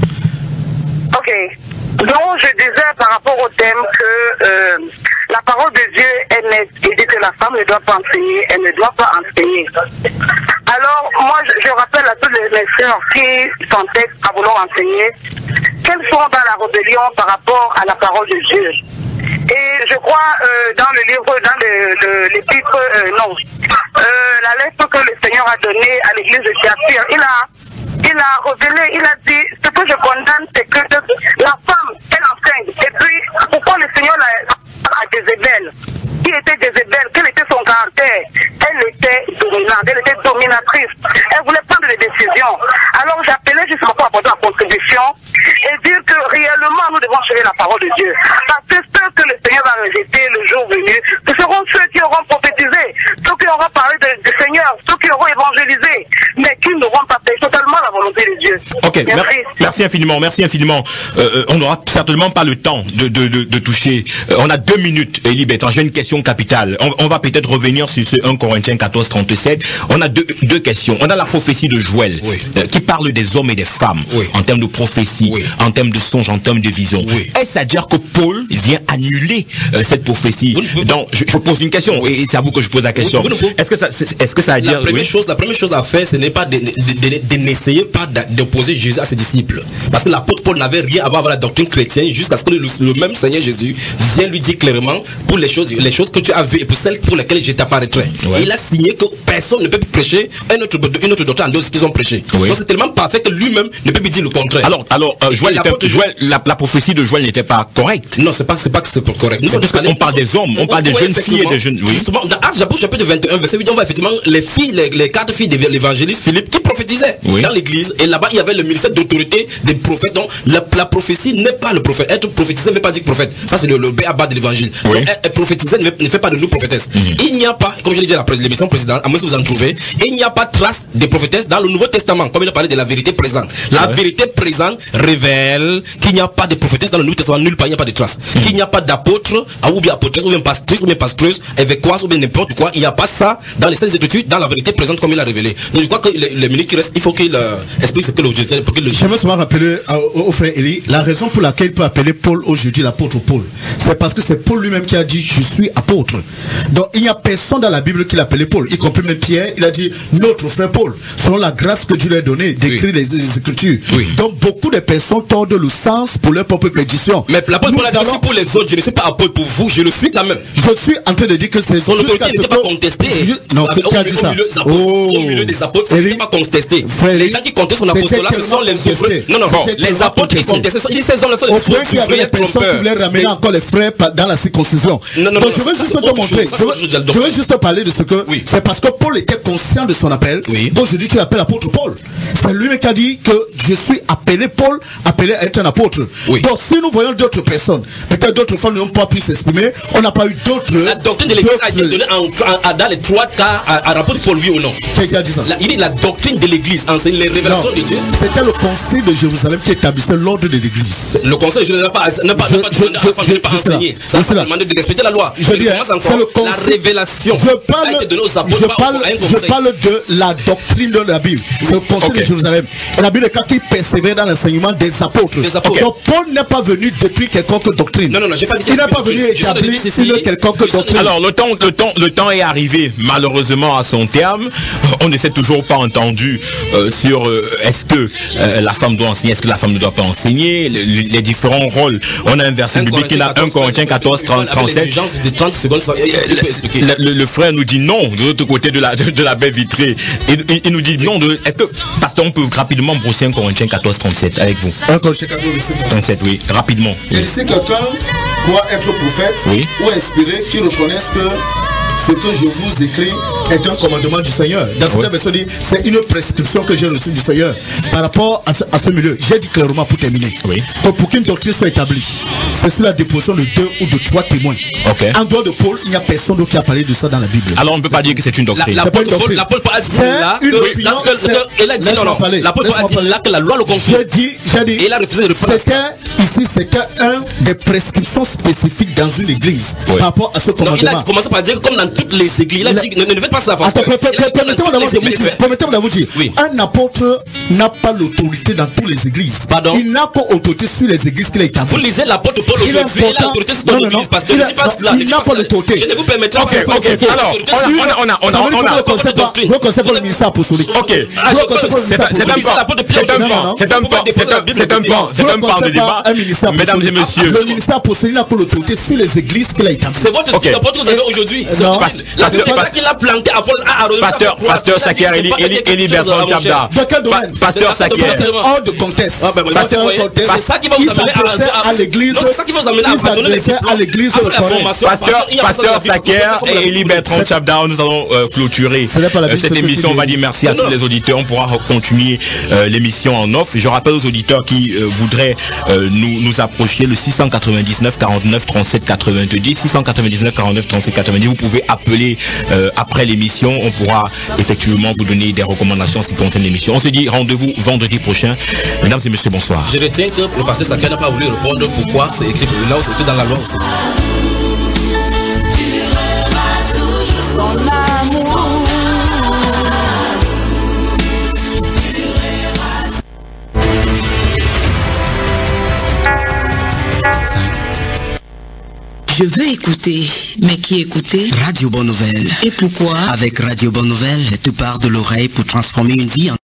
Ok. Donc, je disais par rapport au thème que euh, la parole de Dieu est nette. Il dit que la femme ne doit pas enseigner, elle ne doit pas enseigner. Alors, moi, je, je rappelle à tous les, les sœurs qui s'entêtent à vouloir enseigner qu'elles sont dans la rébellion par rapport à la parole de Dieu. Et je crois euh, dans le livre, dans le, l'épître, euh, non, euh, la lettre que le Seigneur a donnée à l'église de Thyatire, il a, il a révélé, il a dit, ce que je condamne, c'est que la femme, elle enseigne. Et puis, pourquoi le Seigneur l'a à Jézabel? Qui était Jézabel? Quel était son caractère? Elle était dominante, elle était dominatrice. Elle voulait prendre des décisions. Alors j'appelais justement pour apporter la contribution et dire que réellement nous devons suivre la parole de Dieu. Parce que ceux que le Seigneur va rejeter le jour venu, ce seront ceux qui auront prophétisé, ceux qui auront parlé du Seigneur, ceux qui auront évangélisé, mais qui n'auront pas fait totalement la volonté de Dieu. Ok, merci, merci infiniment, merci infiniment. Euh, on n'aura certainement pas le temps de, de, de, de toucher. Euh, on a deux minutes, Élie Bertrand. J'ai une question capitale. On, on va peut-être revenir sur ce un Corinthiens quatorze trente-sept. On a deux, deux questions. On a la prophétie de Joël, oui. euh, qui parle des hommes et des femmes, oui. en termes de prophétie, oui. en termes de songe, en termes de vision. Oui. Est-ce à dire que Paul vient annuler euh, cette prophétie? Oui, oui. Donc, je, je pose une question, oui. et c'est à vous que je pose la question. Oui, oui. Est-ce que ça, c'est, est-ce que ça a dire... La première, oui. chose, la première chose à faire, ce n'est pas de, de, de, de n'essayer pas d'opposer Jésus à ses disciples. Parce que l'apôtre Paul n'avait rien à voir avec la doctrine chrétienne, jusqu'à ce que le, le même Seigneur Jésus vienne lui dire clairement, pour les choses, les choses que tu as vues et pour celles pour lesquelles je t'apparaîtrai. Ouais. Il a signé que personne ne peut plus prêcher une autre, une autre doctrine en dehors de ce qu'ils ont prêché. Oui. Donc c'est tellement parfait que lui-même ne peut plus dire le contraire. Alors, alors euh, Joël était, Joël, la, la prophétie de Joël n'était pas correcte. Non, c'est pas, c'est pas que c'est pas correct. Nous, parce on parle des hommes, on parle des jeunes filles et des jeunes. Oui. Justement, dans Actes chapitre vingt et un, verset huit, on voit effectivement les filles, les, les quatre filles de l'évangéliste Philippe qui prophétisaient oui. dans l'église. Et là-bas, il y avait le ministère d'autorité des prophètes. Donc, la, la prophétie n'est pas le prophète. Être prophétisé ne veut pas dire prophète. Ça, c'est le, le B A B A de l'évangile. Oui. Donc, être prophétisé ne, ne fait pas de nous prophétesses. Mm-hmm. Il n'y a pas, comme je l'ai dit à l'émission précédente, à moins que vous en trouvez, il n'y a pas de trace des prophétesses dans le Nouveau Testament, comme il a parlé de la vérité présente. La ouais. vérité présente révèle qu'il n'y a pas de prophétesse dans le Nouveau Testament, nulle part, il n'y a pas de trace. Mm-hmm. Qu'il n'y a pas d'apôtre, ou bien apôtresse, ou bien pastrice, ou bien pastreuse, évêquoise, ou bien n'importe quoi. Il n'y a pas ça dans les Saintes Écritures, dans la vérité présente, comme il a révélé. Donc je crois que les, les minutes qui restent, il faut qu'il euh, explique ce que le, j'étais pour que le. J'aimerais seulement rappeler au, au frère Eli, la raison pour laquelle il peut appeler Paul aujourd'hui l'apôtre Paul, c'est parce que c'est Paul lui-même qui a dit je suis apôtre. Donc il n'y a personne dans la Bible qui l'appelait Paul, y compris même Pierre, il a dit notre frère Paul, selon la grâce que Dieu lui a donnée d'écrire oui. les, les Écritures. Oui. Donc beaucoup de personnes tordent le sens pour leur propre pédition. Mais l'apôtre Paul a dit aussi pour les autres, je ne suis pas apôtre pour vous, je le suis quand même. Je suis en train de dire que c'est son autorité n'était pas contestée. Non, qui a dit ça? Au milieu des apôtres, ça n'était pas contesté. Les gens qui contestent son apostolat, ce sont les œuvres. Non, non, non. Les apôtres qui contestaient, il dit ces hommes-là sont des frères. Il y avait des personnes qui voulaient ramener encore les frères dans la circoncision. Non, non, donc je veux juste te montrer. Je veux juste te parler de ce que c'est parce que Paul était conscient de son appel. Donc je dis tu l'appelles apôtre Paul. C'est lui qui a dit que je suis appelé Paul, appelé à être un apôtre. Donc si nous voyons d'autres personnes, peut-être d'autres femmes n'ont pas pu s'exprimer, on n'a pas eu d'autres. La doctrine de l'église a été donnée dans les trois cas à rapport Paul, oui ou non? Qui a dit ça? Il dit la doctrine de l'église enseigne les révélations de Dieu. C'était le conseil de Jérusalem qui établissait l'ordre de l'église. Le conseil de Jérusalem n'a pas enseigné. Ça n'a pas demandé de respecter la loi. Je dis, c'est le conseil. La révélation je parle, a été donnée aux apôtres. Je parle, je parle de la doctrine de la Bible. C'est le conseil okay. de Jérusalem. Et la Bible est quand il persévère dans l'enseignement des apôtres. Des apôtres. Okay. Donc Paul n'est pas venu depuis quelconque doctrine. Non, non, non, j'ai pas dit il n'est pas venu établir une quelconque doctrine. Alors le temps, le temps, le temps est arrivé malheureusement à son terme. On ne s'est toujours pas entendu euh, sur euh, est-ce que euh, la femme doit enseigner, est-ce que la femme ne doit pas enseigner, les, les différents rôles. On a un verset biblique qui a un Corinthiens quatorze, trente-sept. Le, le, le frère nous dit non de l'autre côté de la de, de la baie vitrée. Il, il, il nous dit non de. Est-ce que pasteur on peut rapidement brosser un Corinthiens quatorze, trente-sept avec vous? Un Corinthiens quatorze, trente-sept, oui, rapidement. Et si quelqu'un doit être prophète oui. ou inspiré, qui reconnaisse que ce que je vous écris est un commandement du Seigneur. Dans cette oui. version, c'est une prescription que j'ai reçue du Seigneur par rapport à ce, à ce milieu. J'ai dit clairement pour terminer. Oui. Donc, pour qu'une doctrine soit établie, c'est sur la déposition de deux ou de trois témoins. Okay. En dehors de Paul, il n'y a personne d'autre qui a parlé de ça dans la Bible. Alors on ne peut pas dire que c'est une doctrine. L'apôtre Paul a dit là que la loi le confirme. J'ai dit, j'ai dit. Et il a refusé de répondre. Ici, c'était un des prescriptions spécifiques dans une église oui. par rapport à ce commandement. Non, il a commencé par dire comme dans toutes les églises. Il a dit ne, ne faites pas ça. Permettez-moi d'avoir dit. Un apôtre n'a pas l'autorité dans toutes les églises. Pardon? Il n'a pas autorité sur les églises qu'il a établies. Vous lisez l'apôtre Paul aujourd'hui. Il a l'autorité sur ton église parce que il n'a pas l'autorité. Je ne vous permettrai pas. Ok, ok. Alors, on a, on a, on a, on a. Vous connaissez pas le ministère apostolique. Ok. C'est un pan. C'est un pan. C'est un pan. C'est un pan de débat. Mesdames et messieurs. Le ministère apostolique n'a pas l'autorité sur les églises qu'il a établies. C'est votre style d'apôtre que vous avez aujourd'hui. La c'est qu'il a planté à Paul à arroser. Pasteur, pasteur Sakier, Eli Bertrand Chapda. De quel domaine? Pasteur Sakier. Hors de contexte. C'est ça qui va vous amener à l'église. C'est ça qui va vous amener à donner les diplômes. À l'église. Pasteur Sakier et Eli Bertrand Chapda, nous allons clôturer cette émission. On va dire merci à tous les auditeurs. On pourra continuer l'émission en off. Je rappelle aux auditeurs qui voudraient nous nous approcher le six cent quatre-vingt-dix-neuf quarante-neuf trente-sept quatre-vingt-dix, six cent quatre-vingt-dix-neuf quarante-neuf trente-sept quatre-vingt-dix. Vous pouvez appeler euh, après l'émission. On pourra effectivement vous donner des recommandations en ce qui concerne l'émission. On se dit rendez-vous vendredi prochain. Mesdames et messieurs, bonsoir. Je retiens que le pasteur Sakier n'a pas voulu répondre pourquoi c'est écrit là, c'est écrit dans la loi aussi. Je veux écouter, mais qui écouter? Radio Bonne Nouvelle. Et pourquoi? Avec Radio Bonne Nouvelle, tu pars de l'oreille pour transformer une vie en